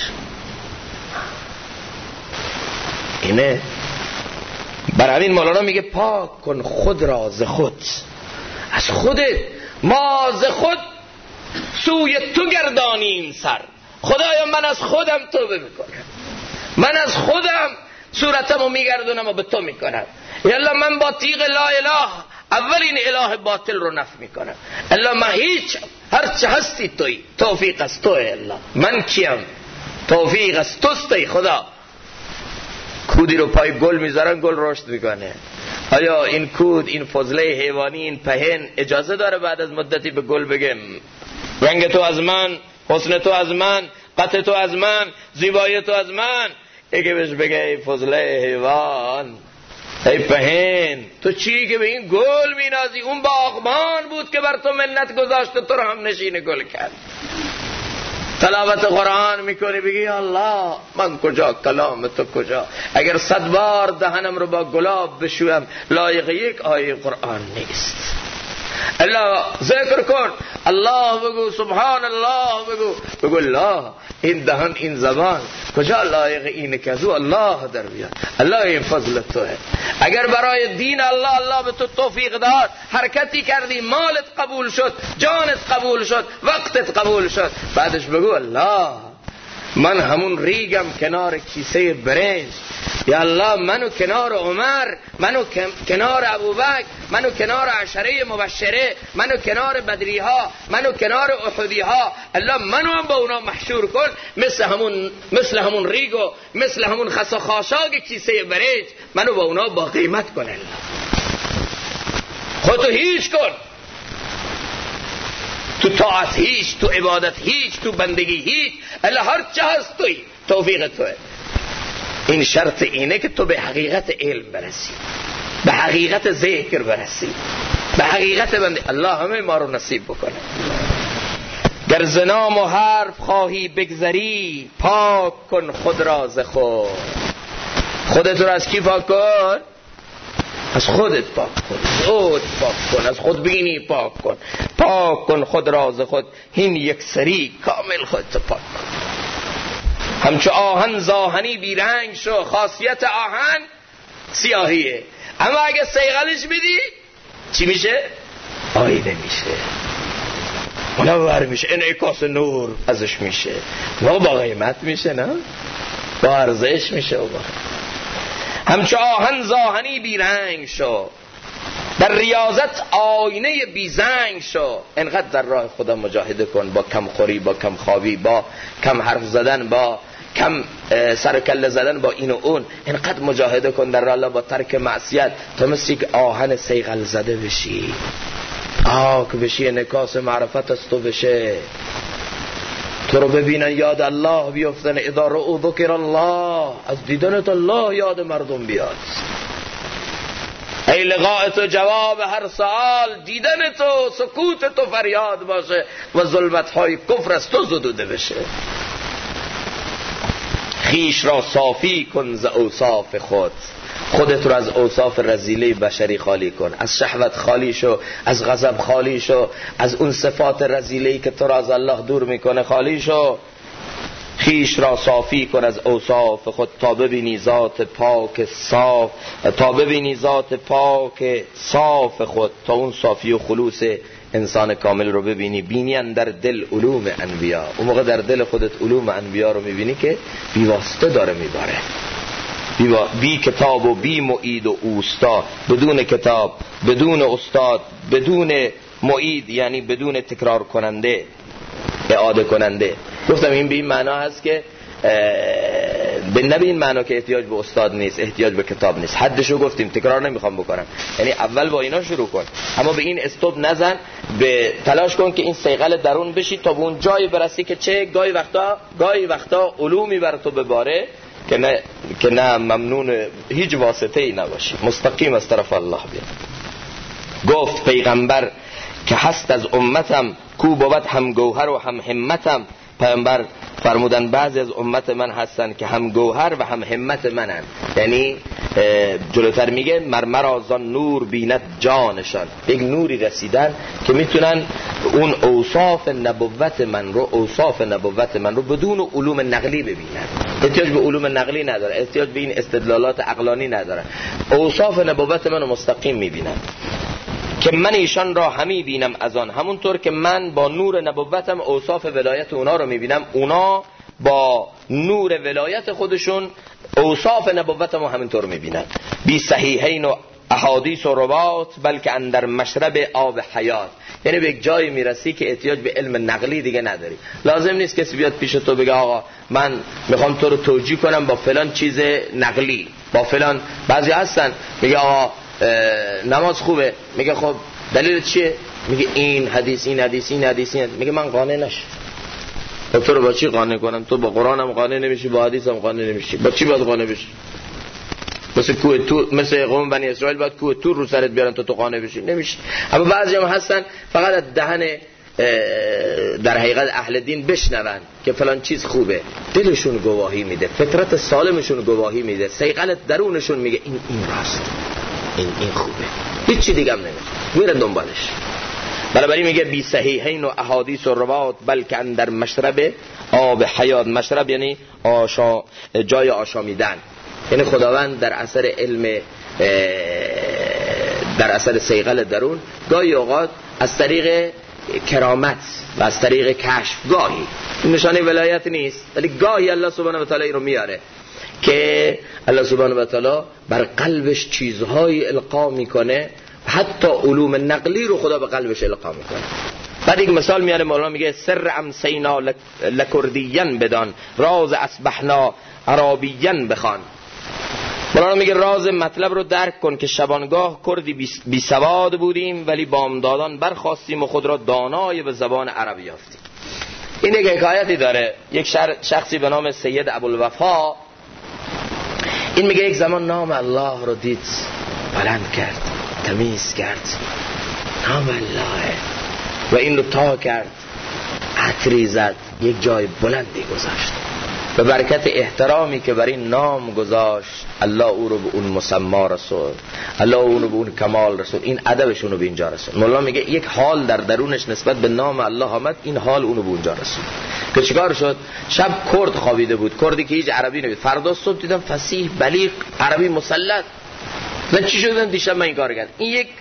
اینه بر همین مولانا میگه پاک کن خود را ز خود. از خودت، ما ز خود سوی تو گردانیم سر. خدایا من از خودم توبه میکنم، من از خودم صورتمو میگردونم و به تو میکنم. یالله من با تیغ لا اله اولین اله باطل رو نفی میکنم. الله من هیچ، هر چه هستی توی، توفیق از توه. الله من کیم؟ توفیق از توست ای خدا. کودی رو پای گل میذارن گل رشد میکنه. آیا این کود، این فضله حیوانی، این پهن اجازه داره بعد از مدتی به گل بگه رنگ تو از من، حسن تو از من، قد تو از من، زیبایی تو از من؟ اگه بهش بگه ای فضله حیوان، ای پهن، تو چی که به این گل مینازی؟ اون باغبان بود که بر تو منت گذاشت، تو رو هم نشین گل کرد. تلاوت قرآن میکنی بگی الله من کجا، کلام تو کجا؟ اگر 100 بار دهنم رو با گلاب بشویم لایق یک آیه قرآن نیست. الله ذکر کن، الله بگو، سبحان الله بگو الله. این دهن، این زبان کجا لایق اینه که از او الله در بیاد؟ الله این فضل توه. اگر برای دین الله به تو توفیق داد، حرکتی کردی، مالت قبول شد، جانت قبول شد، وقتت قبول شد، بعدش بگو الله من همون ریگم کنار کیسه برنج. یا الله منو کنار عمر، منو کنار ابوبکر، منو کنار عشره مبشره، منو کنار بدری ها، منو کنار احدی ها. الله منو هم با اونا محشور کن، مثل همون ریگو، مثل همون خس و خاشاک کیسه برنج، منو با اونا با قیمت کن. الله خودتو هیچ کن، تو طاعت هیچ، تو عبادت هیچ، تو بندگی هیچ. الله هر چه هست توی، توفیق توه. این شرط اینه که تو به حقیقت علم برسی، به حقیقت ذکر برسی، به حقیقت بندگی. الله همه ما رو نصیب بکنه. گر ز نام و حرف خواهی بگذری، پاک کن خود را ز خود. خودت رو از کی پاک کن؟ از خودت پاک کن، خود پاک کن، از خود بینی پاک کن. پاک کن خود را ز خود، هین یک سری کامل خودت پاک کن. همچو آهن زاهنی بیرنگ شو. خاصیت آهن سیاهیه، اما اگه صیقلش بدی چی میشه؟ آینه میشه، منور میشه، انعکاس نور ازش میشه و با قیمت میشه، نه با ارزش میشه. همچو آهن زاهنی بیرنگ شو، در ریاضت آینه بیزنگ شو. انقدر در راه خدا مجاهده کن، با کم خوری، با کم خوابی، با کم حرف زدن، با کم سر کله زدن با این و اون. انقدر مجاهده کن در راه الله با ترک معصیت تا مثل یک آهن صیقل زده بشی، آک بشی، انعکاس معرفت از تو بشه. تو رو ببینن یاد الله بیفتن. اذا رؤوا ذکر الله، از دیدنت الله یاد مردم بیاد. ای لقاء تو جواب هر سوال، دیدن تو سکوت تو فریاد باشه و ظلمت های کفر از تو زدوده بشه. خیش را صافی کن ز اوصاف خود، خودت رو از اوصاف رذیله بشری خالی کن. از شهوت خالی شو، از غضب خالی شو، از اون صفات رذیله‌ای که تو را از الله دور میکنه خالی شو. خیش را صافی کن از اوصاف خود، تا ببینی ذات پاک صاف، تا ببینی ذات پاک صاف خود، تا اون صافی و خلوص انسان کامل رو ببینی. بینی اندر دل علوم انبیا، اون موقع در دل خودت علوم انبیا رو میبینی که بی واسطه داره میباره، بی کتاب و بی معید و اوستا، بدون کتاب، بدون استاد، بدون معید، یعنی بدون تکرار کننده، اعاده کننده. گفتم این به این معنا هست که نه به این معنا که احتیاج به استاد نیست، احتیاج به کتاب نیست. حدشو گفتیم، تکرار نمیخوام بکنم. یعنی اول با اینا شروع کن، اما به این استوب نزن، به تلاش کن که این صیقل درون بشی تا به اون جایی برسی که چه گاهی وقتا علومی بر تو بباره که نه ممنون هیچ واسطه ای نباشی، مستقیم از طرف الله بیاد. گفت پیغمبر که هست از امتم، کو بود هم گوهر و هم همتم. پیغمبر فرمودن بعضی از امت من هستن که هم گوهر و هم همت منن. یعنی جلوتر میگه مرمر آزان نور بیند جانشان، یک نوری رسیدن که میتونن اون اوصاف نبوت من رو بدون علوم نقلی ببینن. احتیاج به علوم نقلی نداره، احتیاج به این استدلالات عقلانی نداره، اوصاف نبوت من رو مستقیم میبینن. که من ایشان را همی بینم از آن، همونطور که من با نور نبوتم اوصاف ولایت اونا رو میبینم، اونا با نور ولایت خودشون اوصاف نبوتم رو همینطور میبینن. بی صحیحین و احادیث و روات، بلکه اندر مشرب آب حیات. یعنی به یک جایی میرسی که احتیاج به علم نقلی دیگه نداری. لازم نیست کسی بیاد پیش تو بگه آقا من میخوام تو رو توجیه کنم با فلان چیز نقلی، با فلان. بعضی هستن میگه آقا نماز خوبه، میگه خب دلیل چیه؟ میگه این حدیث، میگه من قانع نشم. خب تو رو با چی قانع کنم؟ تو با قرآن هم قانع نمیشی، با حدیث هم قانع نمیشی، با چی باید قانع بشی؟ مثل قوم بنی اسرائیل باید کوه تور رو سرت بیارن تو قانع بشی؟ نمیشی. اما بعضی هم هستن فقط از دهن در حقیقت اهل دین بشنون که فلان چیز خوبه، دلشون گواهی میده، فطرت سالمشون گواهی میده، صیقلت درونشون میگه این راست، این خوبه، هیچ چی دیگه هم نمیخواد، میره دنبالش. بنابراین میگه بی صحیحین و احادیث و روات، بلکه اندر مشرب آب حیات. مشرب یعنی جای آشامیدن، یعنی خداوند در اثر علم، در اثر صیقل درون گاهی اوقات از طریق کرامت و از طریق کشف، گاهی این نشانه ولایت نیست، ولی گاهی الله سبحانه و تعالی رو میاره که الله سبحانه و تعالی بر قلبش چیزهای القا میکنه، حتی علوم نقلی رو خدا به قلبش القا میکنه. بعد یک مثال میاره مولانا، میگه سر امسینا لکردیین بدان، راز اصبحنا عربیین بخوان. مولانا میگه راز مطلب رو درک کن که شبانگاه کردی بی سواد بودیم، ولی بامدادان برخواستیم و خود را دانای به زبان عربی یافتیم. این یک حکایتی داره. یک شخصی به نام سید ابوالوفا، این میگه یک زمان نام الله رو دید، بلند کرد، تمیز کرد، نام الله و این رو تا کرد، عطری زد، یک جای بلندی گذاشت. به برکت احترامی که بر این نام گذاشت، الله او رو به اون مسما رسول، الله او رو به اون کمال رسول، این ادبشون رو به اینجا رسول. مولانا میگه یک حال در درونش نسبت به نام الله آمد، این حال اونو به اونجا رسول. که چیکار شد؟ شب کرد خوابیده بود، کردی که هیچ عربی نمید. فردا صبح دیدم فصیح بلیغ عربی مسلط. من چی شدن دیشب من این کار کردم؟ این یک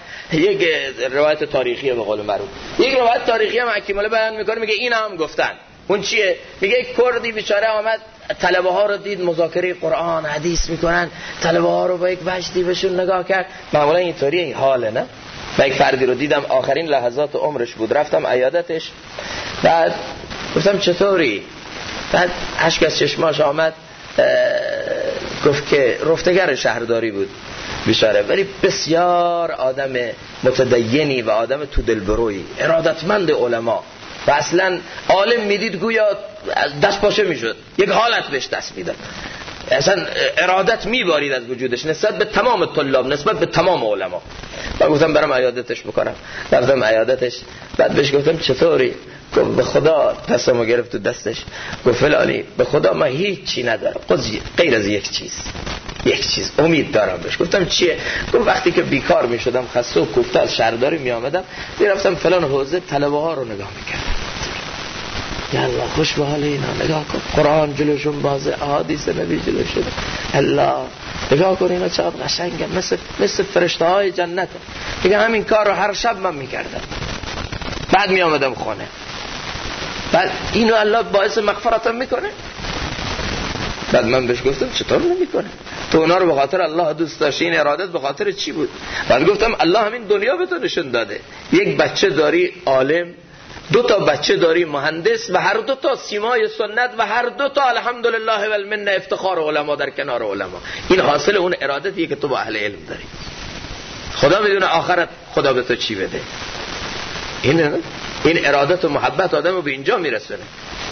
روایت تاریخیه به قول معروف. یک روایت تاریخی هم حکیم‌الله بیان میکنه، میگه این هم گفتن. اون چیه؟ میگه یک کردی بیچاره آمد، طلبه ها رو دید مذاکره قرآن حدیث میکنن، طلبه ها رو با یک وجدی بهشون نگاه کرد. معمولا اینطوریه، این حاله نه؟ و یک فردی رو دیدم آخرین لحظات عمرش بود، رفتم عیادتش، بعد گفتم چطوری؟ بعد اشک از چشماش آمد، گفت که رفتگر شهرداری بود بیچاره، ولی بسیار آدم متدینی و آدم تو دلبرویی، ارادتمند علما، و اصلا عالم میدید گویا دست پاشه میشد، یک حالت بهش دست میداد، اصلا ارادت میبارید از وجودش نسبت به تمام طلاب، نسبت به تمام علما. و گفتم برم عیادتش بکنم، رفتم عیادتش، بعد بهش گفتم چطوری؟ گفت به خدا، دستمو گرفت تو دستش، گفت فلانی به خدا من هیچ چی ندارم غیر از یک چیز امید دارم بهش. گفتم چیه؟ گفت وقتی که بیکار می شدم، خسته و کوفته از شهرداری می آمدم، میرفتم فلان حوزه طلبه ها رو نگاه میکردم، یالله خوش به حال اینا، نگاه کن قرآن جلوشون بازه، احادیث نبی جلوشون، الله نگاه کن اینا چقدر قشنگه، مثل فرشته های جنت. دیگه همین کار رو هر شب من میکردم. بعد می آمدم خانه، بعد اینو الله باعث مغفرتم میکنه. بعد من بهش گفتم چطور نمیکنه؟ تو اونا رو به خاطر الله دوست داشتی، این ارادت به خاطر چی بود؟ بعد گفتم الله همین دنیا به تو نشون داده، یک بچه داری عالم، 2 تا بچه داری مهندس، و هر 2 تا سیمای سنت، و هر 2 تا الحمدلله و المنه افتخار علما در کنار علما. این حاصل اون ارادتیه که تو با اهل علم داری. خدا میدونه آخرت خدا به تو چی بده. این ارادت و محبت آدم رو به اینجا میرسونه.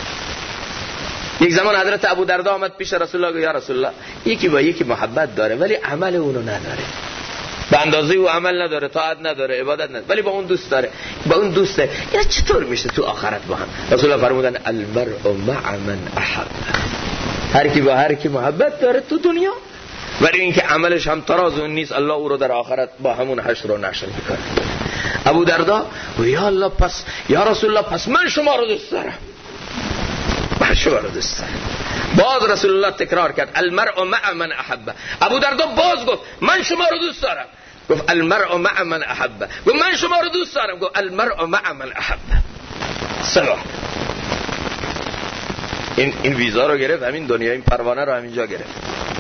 یک زمان حضرت ابودردا آمد پیش رسول الله، گفت یا رسول الله، یکی با یکی محبت داره ولی عمل اونو نداره، به اندازه او عمل نداره، طاعت نداره، عبادت نداره، ولی با اون دوست داره، با اون دوسته، اینا چطور میشه تو آخرت با هم؟ رسول الله فرمودن المرء مع من احب، هر کی با هر کی محبت داره تو دنیا، ولی اینکه عملش هم تراز اون نیست، الله او رو در آخرت با همون حشر و نشر میکنه. ابودردا و یا الله، پس یا رسول الله، پس من شما رو دوست دارم، من شما رو دوست دارم. باز رسول الله تکرار کرد المرء مع من احب. ابودردا باز گفت من شما رو دوست دارم. گفت المرء مع من احب. گفت من شما رو دوست دارم. گفت المرء مع من احب. سلام. این ویزا رو گرفت، همین دنیا، این پروانه رو همینجا گرفت.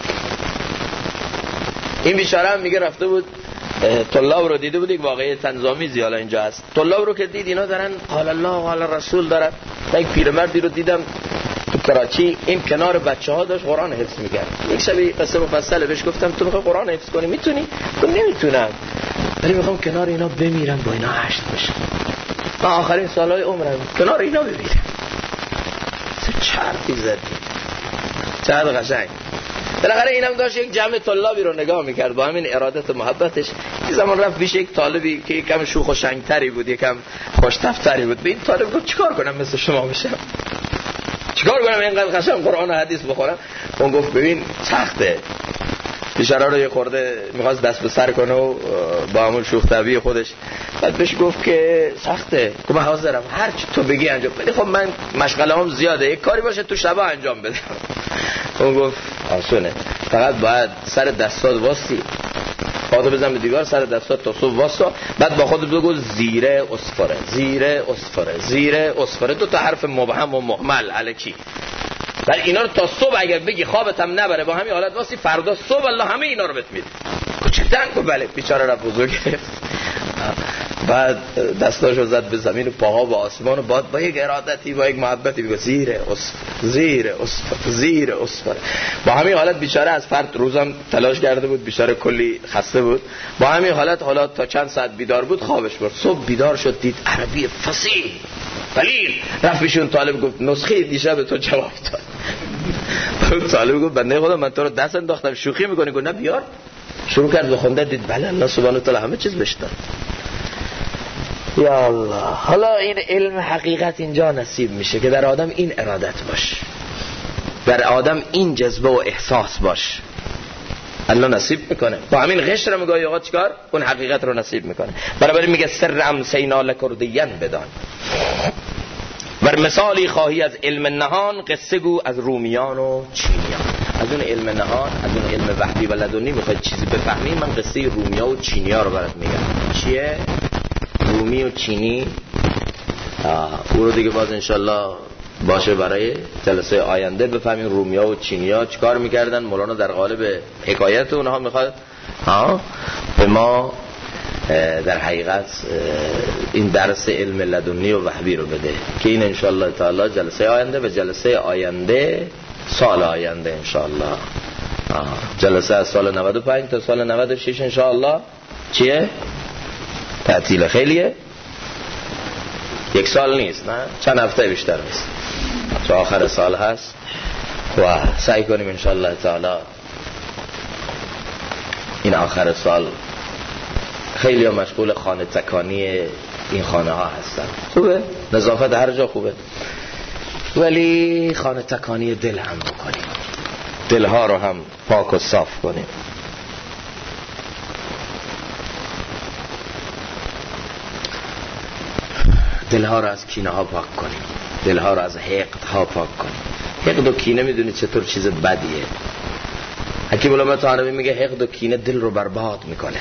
این بیچاره هم میگه رفته بود طلاب رو دیده بود، یک واقعه تنظامی حالا اینجا هست، طلاب رو که دید اینا دارن قال الله قال رسول دارن. یک پیرمردی رو دیدم تو کراچی، این کنار بچه‌ها داشت قرآن حفظ می‌کرد. یک شب قصه مفصله بهش گفتم تو می‌خوای قرآن حفظ کنی میتونی؟ گفت نمیتونم، ولی می‌خوام کنار اینا بمیرم، با اینا عشق بشم، من آخرین سالهای عمرم کنار اینا بمیرم. چه حرفی زدی، چقدر قشنگ. بالاخره اینم داشت یک جمع طلابی رو نگاه میکرد با همین ارادت و محبتش. این زمان رفت پیش یک طالبی که یکم شوخ و شنگتری بود، یکم خوش‌طبع‌تری بود. به این طالب گفت چیکار کنم مثل شما بشم؟ چیکار کنم اینقدر قشنگ قرآن و حدیث بخورم؟ اون گفت ببین سخته. بیچاره رو یه خورده می‌خواست دست به سر کنه و با همون شوخ طبعی خودش، بعد بهش گفت که سخته. گفت من حاضرم هر چی تو بگی انجام بدم، خب من مشغله‌ام زیاده، یک کاری باشه تو شبا انجام بدم. اون گفت آسونه، فقط باید سر دستات واسطی، پاتو بزن به دیوار، سر دستات تا صبح واسا، بعد با خودت بگو زیره اصفره، زیره اصفره، زیره اصفره، 2 تا حرف مبهم و مهمل الکی. ولی اینا رو تا صبح اگر بگی خوابت هم نبره با همین حالت واسی، فردا صبح الله همه اینا رو بهت میده. کوچکتن بله بیچاره رفت بزرگ گرفت. بعد دستاشو زد به زمین و پاها به آسمان و با یک ارادتی با یک محبتی بگو زیره اصفر، زیره اصفر، زیره اصفر. با همین حالت بیچاره از فرد روزم تلاش کرده بود، بیچاره کلی خسته بود، با همین حالت تا چند ساعت بیدار بود خوابش برد. صبح بیدار شد دید عربی فصیح بلیغ، رفت پیشون طالب گفت نسخه دیشب تو جواب داد. طالب گفت بنده خدا من تو رو دست انداختم شوخی میکنی؟ گفت نه بیار. شروع کرد به خوندن، دید بله الله سبحانه و تعالی همه چیز بهش داد. یا الله. حالا این علم حقیقت اینجا نصیب میشه که در آدم این ارادت باش، در آدم این جذبه و احساس باش، الله نصیب میکنه. با همین قشر هم گاهی اوقات چیکار اون حقیقت رو نصیب میکنه. برای میگه سر امسینا لکردین بدان. بر مثالی خواهی از علم نهان، قصه گو از رومیان و چینیان. از اون علم نهان، از اون علم وحی و لدنی میخواد چیزی بفهمی، من قصه رومیا و چینیا رو برات میگم. چیه رومی و چینی؟ او رو دیگه باز انشالله باشه برای جلسه آینده بفهمیم رومیا و چینیا چیکار میکردن. مولانا در قالب حکایت اونها میخواد به ما در حقیقت این درس علم لدنی و وحی رو بده که این انشالله تعالی جلسه آینده و جلسه آینده سال آینده انشالله، جلسه از سال 95 تا سال 96 انشالله چیه؟ تعطیل خیلیه، 1 سال نیست، نه چند هفته بیشتر نیست، تو آخر سال هست و سعی کنیم انشالله تعالی این آخر سال. خیلی ها مشغول خانه تکانی این خانه ها هستن، خوبه، نظافت هر جا خوبه، ولی خانه تکانی دل هم بکنیم، دل ها رو هم پاک و صاف کنیم. دل ها رو از کینه ها پاک کنیم، دل ها رو از حقد ها پاک کنیم. حقد و کینه میدونید چطور چیز بدیه؟ حکیم علامه طحاوی میگه حقد و کینه دل رو برباد میکنه،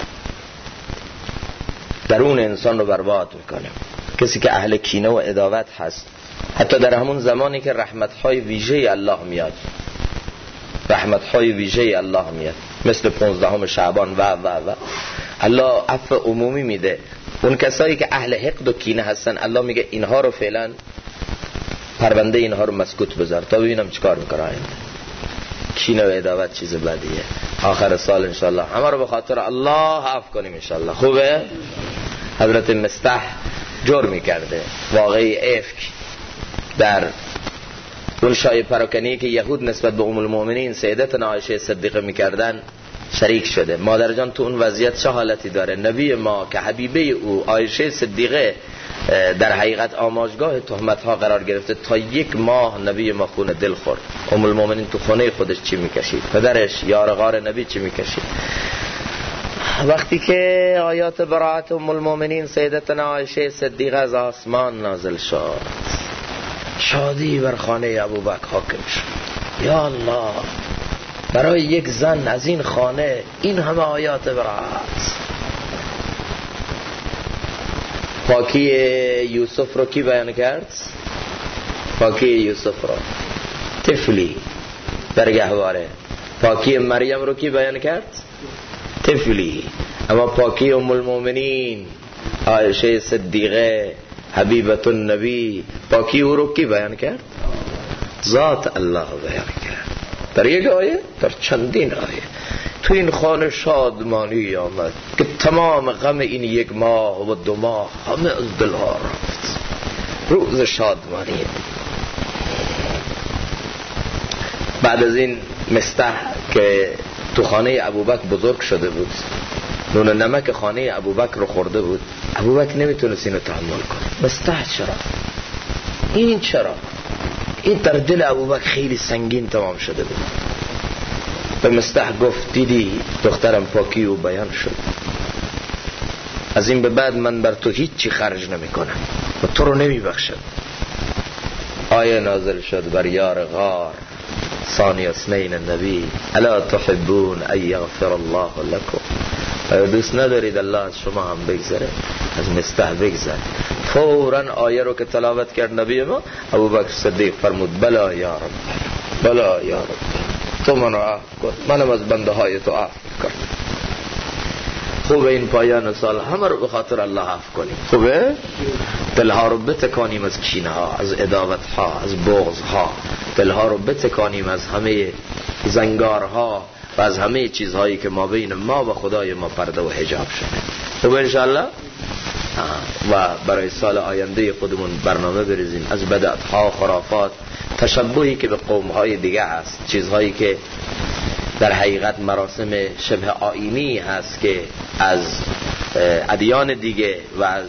درون انسان رو برباد میکنه. کسی که اهل کینه و عداوت هست، حتی در همون زمانی که رحمت‌های ویژه الله میاد، رحمت‌های ویژه الله میاد، مثل 15 شعبان و الله عفو عمومی میده. اون کسایی که اهل حقد و کینه هستن الله میگه اینها رو فعلا پرونده اینها رو مسکوت بذار تا ببینم چیکار میکنه آینده. کینه و عداوت چیز بدیه. آخر سال انشالله همه رو به خاطر الله عفو کنیم انشالله. خوبه؟ حضرت مستح جرمی کرده، واقعی افک در اون شایعه پراکنی که یهود نسبت به ام المؤمنین سیدتنا عایشه صدیقه میکردن شریک شده. مادر جان تو اون وضعیت چه حالتی داره؟ نبی ما که حبیبه او عایشه صدیقه در حقیقت آماجگاه تهمت ها قرار گرفته، تا 1 ماه نبی ما خون دل خورد. ام المؤمنین تو خونه خودش چی میکشید؟ پدرش یار غار نبی چی میکشید؟ وقتی که آیات براءت ام المؤمنین سیدتنا عایشه صدیقه از آسمان نازل شد، شادی بر خانه ابوبکر حاکم شد. یا الله، برای یک زن از این خانه این همه آیات براءت. پاکی یوسف رو کی بیان کرد؟ پاکی یوسف رو طفلی در گهواره. پاکی مریم رو کی بیان کرد؟ طفلی. اما پاکی ام المؤمنین عایشه صدیقه حبیبت النبی، پاکی او رو کی بیان کرد؟ ذات الله بیان کرد. در یک آیه، در چندین آیه. تو این خانه شادمانی آمد که تمام غم این 1 ماه و 2 ماه همه از دلها رفت. روز شادمانی. بعد از این مستح که تو خانه ابوبکر بزرگ شده بود، نون و نمک خانه ابوبکر رو خورده بود، ابوبکر نمیتونست اینو تحمل کنه. مستح چرا؟ این چرا؟ این در دل ابوبکر خیلی سنگین تمام شده بود. به مستح گفت دیدی دخترم پاکی و بیان شد، از این به بعد من بر تو هیچی خرج نمی کنم و تو رو نمی بخشم. آیه نازل شد بر یار غار ثانی اثنین النبی الا تحبون ان یغفر الله لكم دوست ندارید الله از شما هم بگذره، از مستح بگذره. فوراً آیه رو که تلاوت کرد نبی ما ابوبکر صدیق فرمود بلا یا رب، بلا یا رب، تو منو عفو کن، منم از بنده های تو عفو کن. خوبه این پایان سال همه رو به خاطر الله عفو کنیم. خوبه دلها رو بتکانیم از کینه ها، از عداوت ها، از بغض ها. دلها رو بتکانیم از همه زنگارها و از همه چیزهایی که ما بین ما و خدای ما پرده و حجاب شده. خوبه انشاءالله. و برای سال آینده خودمون برنامه بریزیم از بدعت ها، خرافات، تشبهی که به قوم های دیگه هست، چیزهایی که در حقیقت مراسم شبه آیینی هست که از ادیان دیگه و از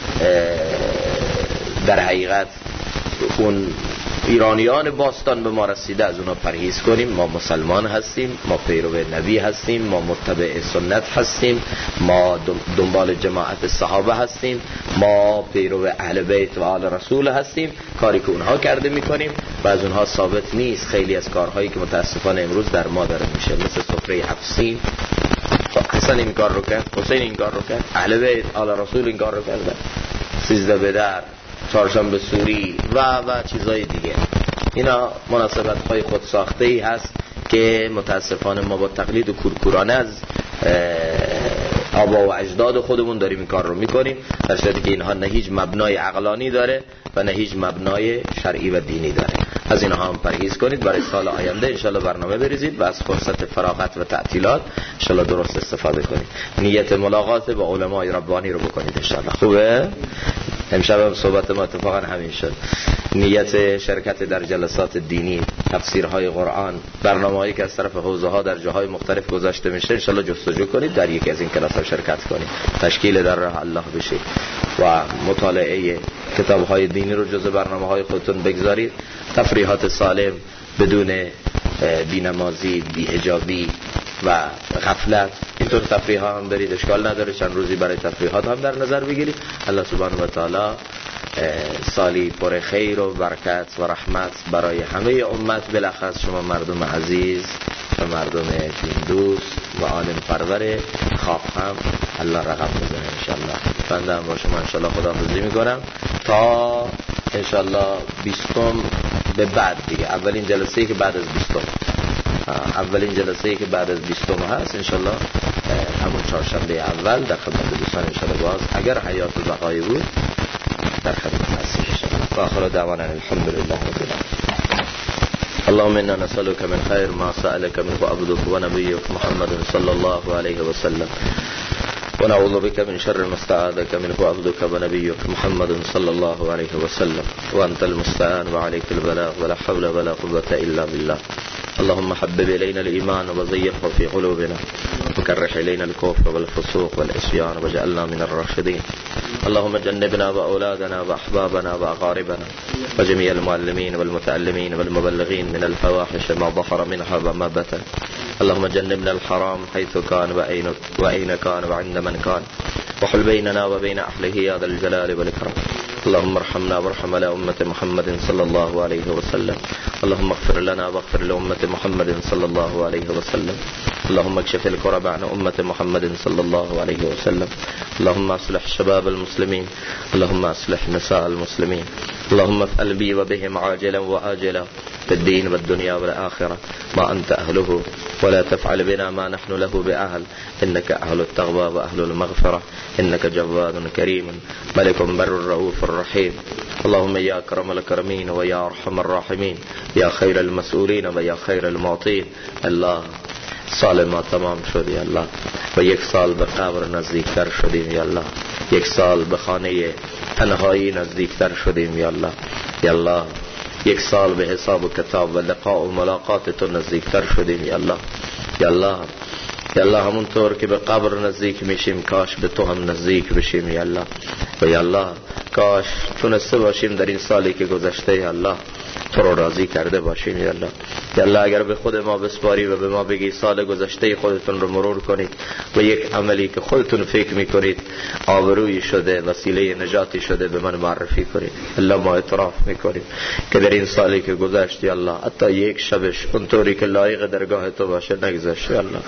در حقیقت اون ایرانیان باستان به ما رسیده از اونا پرهیز کنیم. ما مسلمان هستیم، ما پیرو نبی هستیم، ما متبع سنت هستیم، ما دنبال جماعت صحابه هستیم، ما پیرو اهل بیت و آل رسول هستیم. کاری که اونها کرده میکنیم و از اونها ثابت نیست. خیلی از کارهایی که متاسفانه امروز در ما داره میشه، مثل سفره 7 سین، حسن این کار رو کرد، حسین این کار رو کرد، اهل بیت آل رسول این کار رو کرد، 13 بدر، چهارشنبه سوری و چیزهای دیگه. اینا مناسبت های خود ساخته ای هست که متاسفانه ما با تقلید و کورکورانه از آبا و اجداد خودمون داریم این کار رو میکنیم، در صورتی که اینها نه هیچ مبنای عقلانی داره و نه هیچ مبنای شرعی و دینی داره. از اینها هم پرهیز کنید. برای سال آینده انشالله برنامه بریزید و از فرصت فراغت و تعطیلات انشالله درست استفاده کنید. نیت ملاقات با علمای ربانی رو بکنید انشالله. خوبه؟ امشب هم صحبت ما اتفاقا همین شد. نیت شرکت در جلسات دینی، تفسیرهای قرآن، برنامه‌هایی که از طرف حوزه ها در جاهای مختلف گذاشته میشه انشالله جستجو کنید، در یکی از این کلاس‌ها شرکت کنید، تشکیل در راه الله بشید و مطالعه کتاب‌های دینی رو جزء برنامه‌های خودتون بگذارید. تفریحات سالم بدون بی‌نمازی، بی‌حجابی و غفلت، اینطور تفریح ها هم برید، اشکال نداره. چند روزی برای تفریحات هم در نظر بگیرید. الله سبحانه و تعالی سالی پر خیر و برکت و رحمت برای همه امت، بالاخص شما مردم عزیز و مردم دین دوست و عالم پرور خواب هم الله رقم بزنه انشالله. بنده هم با شما انشالله خداحافظی میکنم تا انشالله 20 به بعد دیگه. اولین جلسه‌ای که بعد از 20 هست انشالله همون چهارشنبه اول در خدمت دوستان انشالله باز اگر حیات و بقایی بود در خدمت هستیم انشالله. و آخر دعوانا الحمدلله رب العالمین. اللهم انا نسألك من خير ما سألك منه عبدك ونبيك محمد صلى الله عليه وسلم، ونعوذ بك من شر ما استعاذك منه عبدك ونبيك محمد صلى الله عليه وسلم، وأنت المستعان وعليك البلاغ ولا حول ولا قوة إلا بالله. اللهم حبب إلينا الإيمان وزينه في قلوبنا وكره إلينا الكفر والفسوق والعصيان واجعلنا من الراشدين. اللهم جنبنا وأولادنا وأحبابنا وأقاربنا وجميع المعلمين والمتعلمين والمبلغين من الفواحش ما ظهر منها وما بطن. اللهم جنبنا الحرام حيث كان وأين كان وعند من كان، وحل بيننا وبين أهله يا ذا الجلال والإكرام. اللهم ارحمنا وارحم على أمة محمد صلى الله عليه وسلم. اللهم اغفر لنا واغفر لأمة محمد صلى الله عليه وسلم. اللهم اكشف الكرب عن أمة محمد صلى الله عليه وسلم. اللهم اصلح شباب المسلمين، اللهم اصلح نساء المسلمين. اللهم افعل بي وبهم عاجلا وآجلا في الدين والدنيا والآخرة ما أنت أهله، ولا تفعل بنا ما نحن له بأهل، إنك أهل التقوى وأهل المغفرة، إنك جواد كريم ملك بر رؤوف رحيم. اللهم يا أكرم الأكرمين ويا أرحم الراحمين، يا خير المسؤولين ويا خير المعطين. الله سال ما تمام شد یا الله و یک سال به قبر نزدیکتر شدیم یا الله، یک سال به خانه تنهایی نزدیکتر شدیم یا الله، یا الله یک سال به حساب و کتاب و لقاء و ملاقات تو نزدیکتر شدیم یا الله، یا الله، یا الله همونطور که به قبر نزدیک میشیم کاش به تو هم نزدیک بشیم یا الله، و یا الله کاش تونسته باشیم در این سالی که گذشته یا الله تو رو راضی کرده باشیم یا الله. یا الله اگر به خود ما بسپاری و به ما بگی سال گذشته خودتون رو مرور کنید و یک عملی که خودتون فکر میکنید آبرویی شده، وسیله نجاتی شده به من معرفی کنید. الله ما اعتراف میکنیم که در این سالی که گذشت یا الله حتی یک شبش اونطوری که لایق درگاه تو باشه نگذشت یا الله.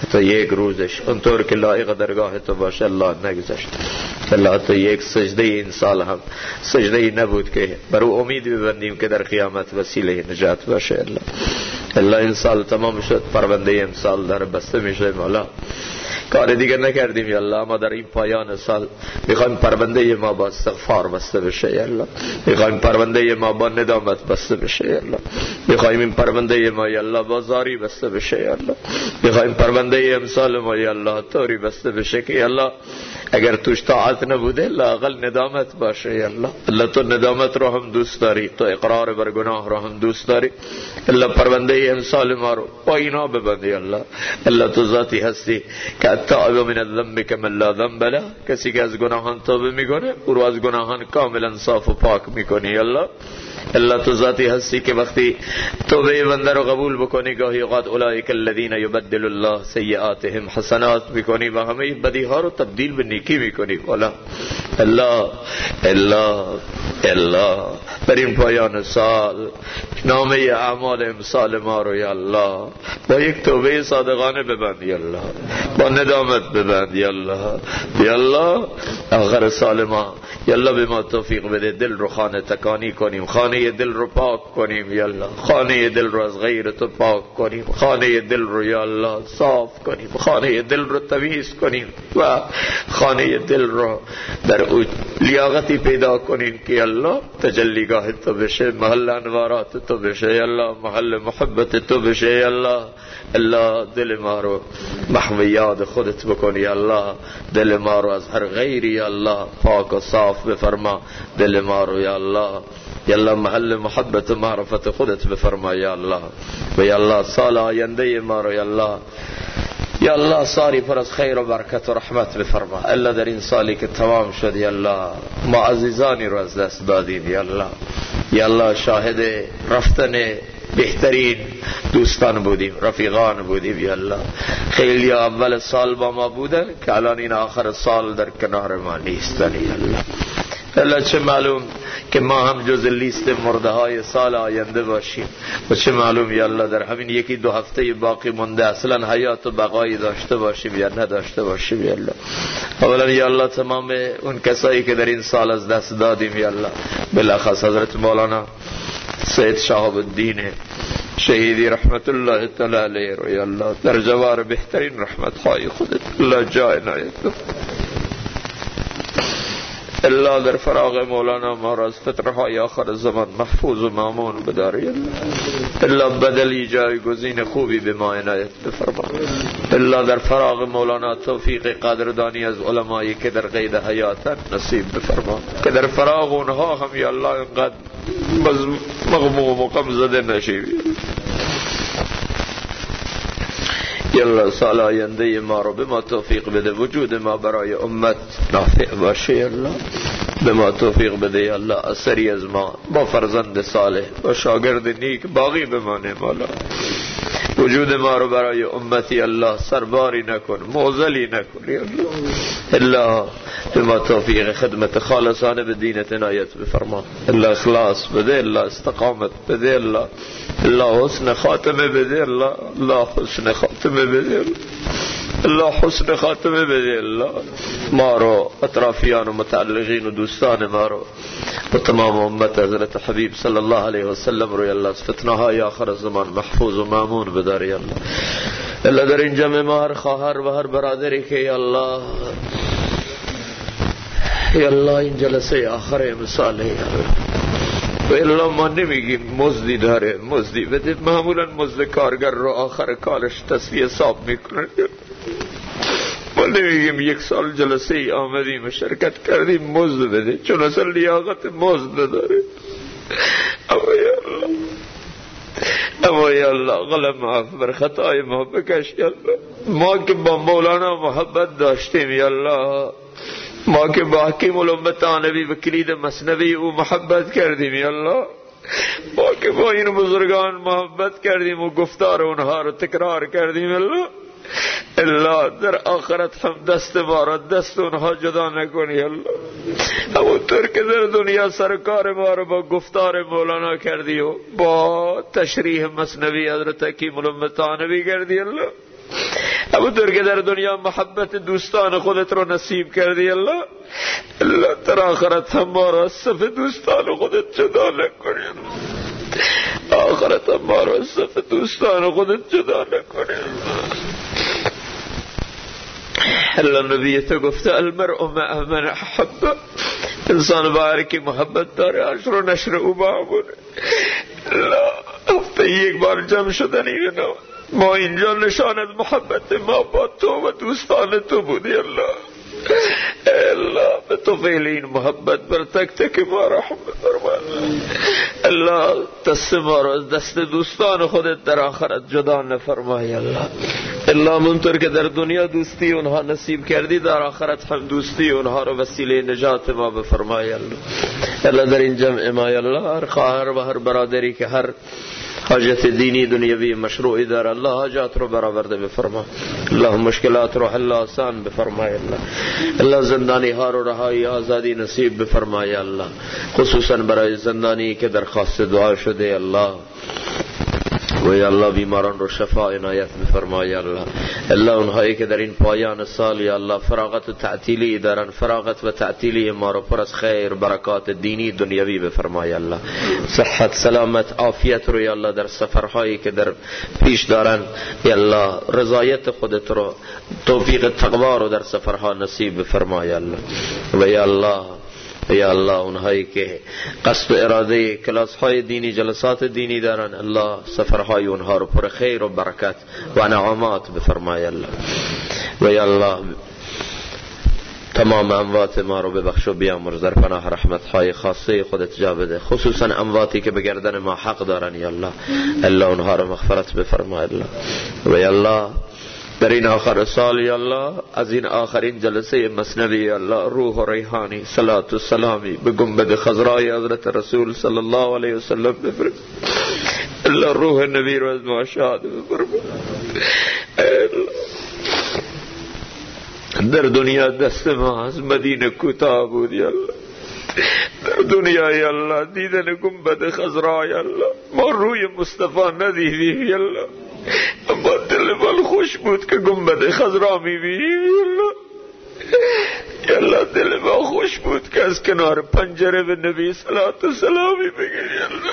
حتی یک روزش اونطور که لایق درگاه تو باشه الله نگذاشت. الله حتی یک سجده این سال هم سجده نبود که بر او امید ببندیم که در قیامت وسیله نجات باشه. الله این سال تمام شد، پرونده امسال در بسته میشه مولا. کار دیگه نکردیم یا الله، ما در این پایان سال میخوایم پرونده ما با استغفار بسته بشه یا الله، میخوایم پرونده ما با ندامت بسته بشه یا الله، میخوایم این پرونده ما یا الله با زاری بسته بشه یا الله، میخوایم پرونده امسال ما یا الله طوری بسته بشه که یا الله اگر توش طاعت نبوده لااقل ندامت باشه یا الله. الله تو ندامت رو هم دوست داری، تو اقرار بر گناه رو هم دوست داری. الله پرونده امسال ما رو با اینا ببندی یا الله. الله تو ذاتی هستی که التائب من الذنب کمن لا ذنب له، کسی که از گناهان توبه میکنه او رو از گناهان کاملا صاف و پاک میکنی یا الله. الله تو ذاتی هستی که وقتی توبه بنده رو قبول بکنی گاهی اوقات اولئک الذین یبدل الله سیئاتهم حسنات میکنی و همه بدی ها رو تبدیل به نیکی میکنی. والا الله الله الله در این پایان سال نامه اعمال امسال ما رو یا الله با یک توبه صادقانه ببند یا الله، با ندامت ببند یا الله. یا الله آخر سال ما یا الله به ما توفیق بده دل رو خانه تکانی کنیم، خانه دل رو پاک کنیم یا الله، خانه دل رو از غیر تو پاک کنیم، خانه دل رو یا الله صاف کنیم، خانه دل رو تمیز کنیم و خانه دل رو در او لیاقتی پیدا کنیم که یا الله تجلیگاه تو بشه، محل انوارات تو بشه یا الله، محل محبت تو بشه یا الله. الله دل ما رو محو یاد خودت بکنی یا الله، دل ما رو از هر غیری یا الله پاک و صاف بفرما، دل ما رو یا الله یا الله محل محبت و معرفت خودت بفرما یا الله. و یا الله سال آینده ما رو یا الله یا الله ساری پر از خیر و برکت و رحمت بفرما. الله در این سالی که تمام شد یا الله ما عزیزانی رو از دست دادیم یا الله، یا الله شاهد رفتن بهترین دوستان بودیم، رفیقان بودیم یا الله. خیلی اول سال با ما بودن که الان این آخر سال در کنار ما نیستن یا الله. الله چه معلوم که ما هم جز لیست مرده های سال آینده باشیم و چه معلوم یا الله در همین یکی دو هفته باقی مونده اصلا حیات و بقایی داشته باشیم یا نداشته باشیم یا الله. اولا یا الله تمام اون کسایی که در این سال از دست دادیم یا الله، بالاخص حضرت مولانا سید شهاب الدین شهیدی رحمت الله تعالی علیه رو یا الله در جوار بهترین رحمت های خودت الله جای عنایت الله در فراغ مولانا ما را از فترهای آخر زمان محفوظ و مامون بداری الله بدلی جایگزین خوبی به ما عنایت بفرما. الله در فراغ مولانا توفیق قدردانی از علمایی که در قید حیاتن نصیب بفرما، که در فراغ اونها هم یا الله انقدر مغموم و غم زده نشیم یا الله. سال آینده ما رو به ما توفیق بده، وجود ما برای امت نافع باشه یا الله. به ما توفیق بده یا الله اثری از ما با فرزند صالح با شاگرد نیک باقی بمانه مولا. وجود ما رو برای امتی الله سرباری نکن، معضلی نکن یا الله. الله به ما توفیق خدمت خالصانه به دینت عنایت بفرما. الله اخلاص بده، الله استقامت بده، الله الله حسن خاتمه بده، الله الله حسن خاتمه بده، الله حسن خاتمه بده. الله ما رو اطرافیان و متعلقین و دوستان ما رو و تمام امت حضرت حبیب صلی الله علیه و سلم رو الله از فتنه های آخر زمان محفوظ و مامون بداری الله. الله در این جمع ما هر خواهر و هر برادری که یا الله یا الله این جلسه آخر امساله یا الله و الله ما نمیگیم مزدی داره مزدی بده، معمولا مزد کارگر رو آخر کارش تصفیه حساب میکنن. ما نمیگیم یک سال جلسه ای آمدیم و شرکت کردیم مزد بده، چون اصلا لیاقت مزد نداره. اما یا الله غلط معاف بر خطای ما بکش یا الله. ما که با مولانا محبت داشتیم یا الله، ما که با حکیم الامت آنبی و کلید مثنوی او محبت کردیم یا الله، ما که با این بزرگان محبت کردیم و گفتار اونها رو تکرار کردیم الله، الله در آخرت هم دست ما را دست اونها جدا نکنی الله. همونطور که در دنیا سرکار ما رو با گفتار مولانا کردی و با تشریح مثنوی حضرت حکیم الامت آنبی کردی الله، همونطور که در دنیا محبت دوستان خودت رو نصیب کردی الله در آخرت هم ما را از صف دوستان خودت جدا نکنی. آخرت هم ما را از صف دوستان خودت جدا نکنی. الله نبی تو گفته المرء مع من احب، انسان باهر که محبت داره عشر و نشر او معموله. هفته یک بار جمع شدن اینه ما اینجا نشان از محبت ما با تو و دوستان تو بودی الله. الله به تو فعل این محبت بر تک تک ما رحم بفرما الله. دست ما رو از دست دوستان خودت در آخرت جدا نفرمای الله. الله منطور که در دنیا دوستی اونها نصیب کردی در آخرت هم دوستی اونها رو وسیله نجات ما بفرمای الله. الله در این جمع ما الله هر خواهر و هر برادری که هر حاجت دینی دنیوی مشروعی دار الله حاجات رو برآورده بفرما الله. مشکلات رو حل آسان بفرمای الله. الله زندانی ها رو رهایی آزادی نصیب بفرمای الله، خصوصا برای زندانی که درخواست دعا شده الله. و یا الله بیماران رو شفا عنایت بفرمای الله. الله اونهایی که در این پایان سال یا الله فراغت و تعطیلی دارن، فراغت و تعطیلی ما رو پر از خیر برکات دینی دنیوی بفرمای الله. صحت سلامت عافیت رو یا الله در سفرهایی که در پیش دارن یا الله رضایت خودت رو توفیق تقوا رو در سفرها نصیب بفرمای الله. و یا الله یا الله اونهایی که قصد و اراده کلاس های دینی جلسات دینی دارن الله سفرهای اونها رو پر خیر و برکت و نعمات بفرمای الله. و یا الله تمام اموات ما رو ببخش و بیامرز، در پناه رحمت های خاصه خودت جا بده، خصوصا امواتی که به گردن ما حق دارن یا الله. الله اونها رو مغفرت بفرمای الله. و یا الله در این آخر سال یا الله از این آخرین جلسه مثنوی یا الله روح و ریحانی صلات و سلامی به گنبد خضرای حضرت رسول صلی الله علیه وسلم بفرست. الله روح نبی رو از ما شاد بفرما. در دنیا دست ما از مدینه کوتاه بود یا الله. در دنیا یا الله دیدن گنبد خضرای الله ما روی مصطفی ندیدیم یا الله، اما دل من خوش بود که گنبد خضرا میبینیم یا الله. دل من خوش بود که از کنار پنجره به نبی صلوات و سلامی بگیر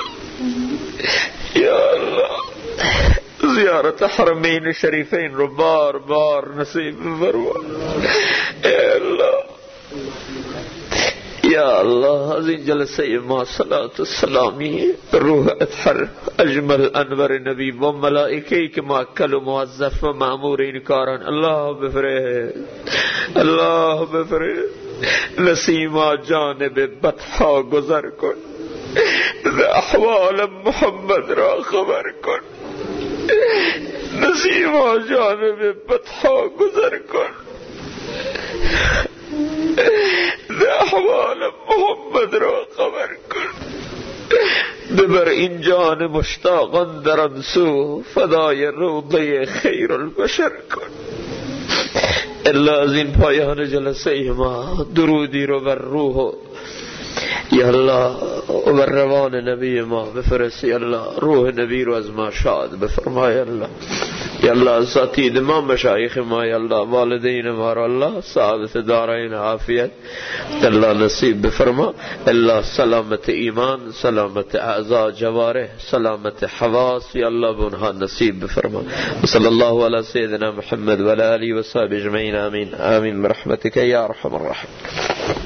یا الله. زیارت حرمین شریفین رو بار بار نصیب فرما یا الله. یا الله از این جلسه ما صلات و سلامی روح اطهر اجمل انور نبی و ملائکه‌ای که موکل و موظف و مأمور این کارن الله بفرست. الله بفرست. نسیما جانب بطحا گذر کن، احوال محمد را خبر کن. نسیما جانب بطحا گذر کن، احوال محمد را خبر کن. ببر این جان مشتاقان در انسو فدای روضه خیر البشر کن. الا از این پایان جلسه ما درودی رو بر روح یا الله و بر روان نبی ما بفرست یا الله. روح نبی رو از ما شاد بفرمای الله. یا الله اساتید ما مشایخ ما یا الله والدین ما را الله سعادت دارین عافیت الله نصیب بفرما. الله سلامت ایمان، سلامت اعضاء جوارح، سلامت حواس یا الله بونها نصیب بفرما. صلی الله علی سیدنا محمد و علی آله و صحبه اجمعین. آمین آمین برحمتک یا ارحم الراحمین.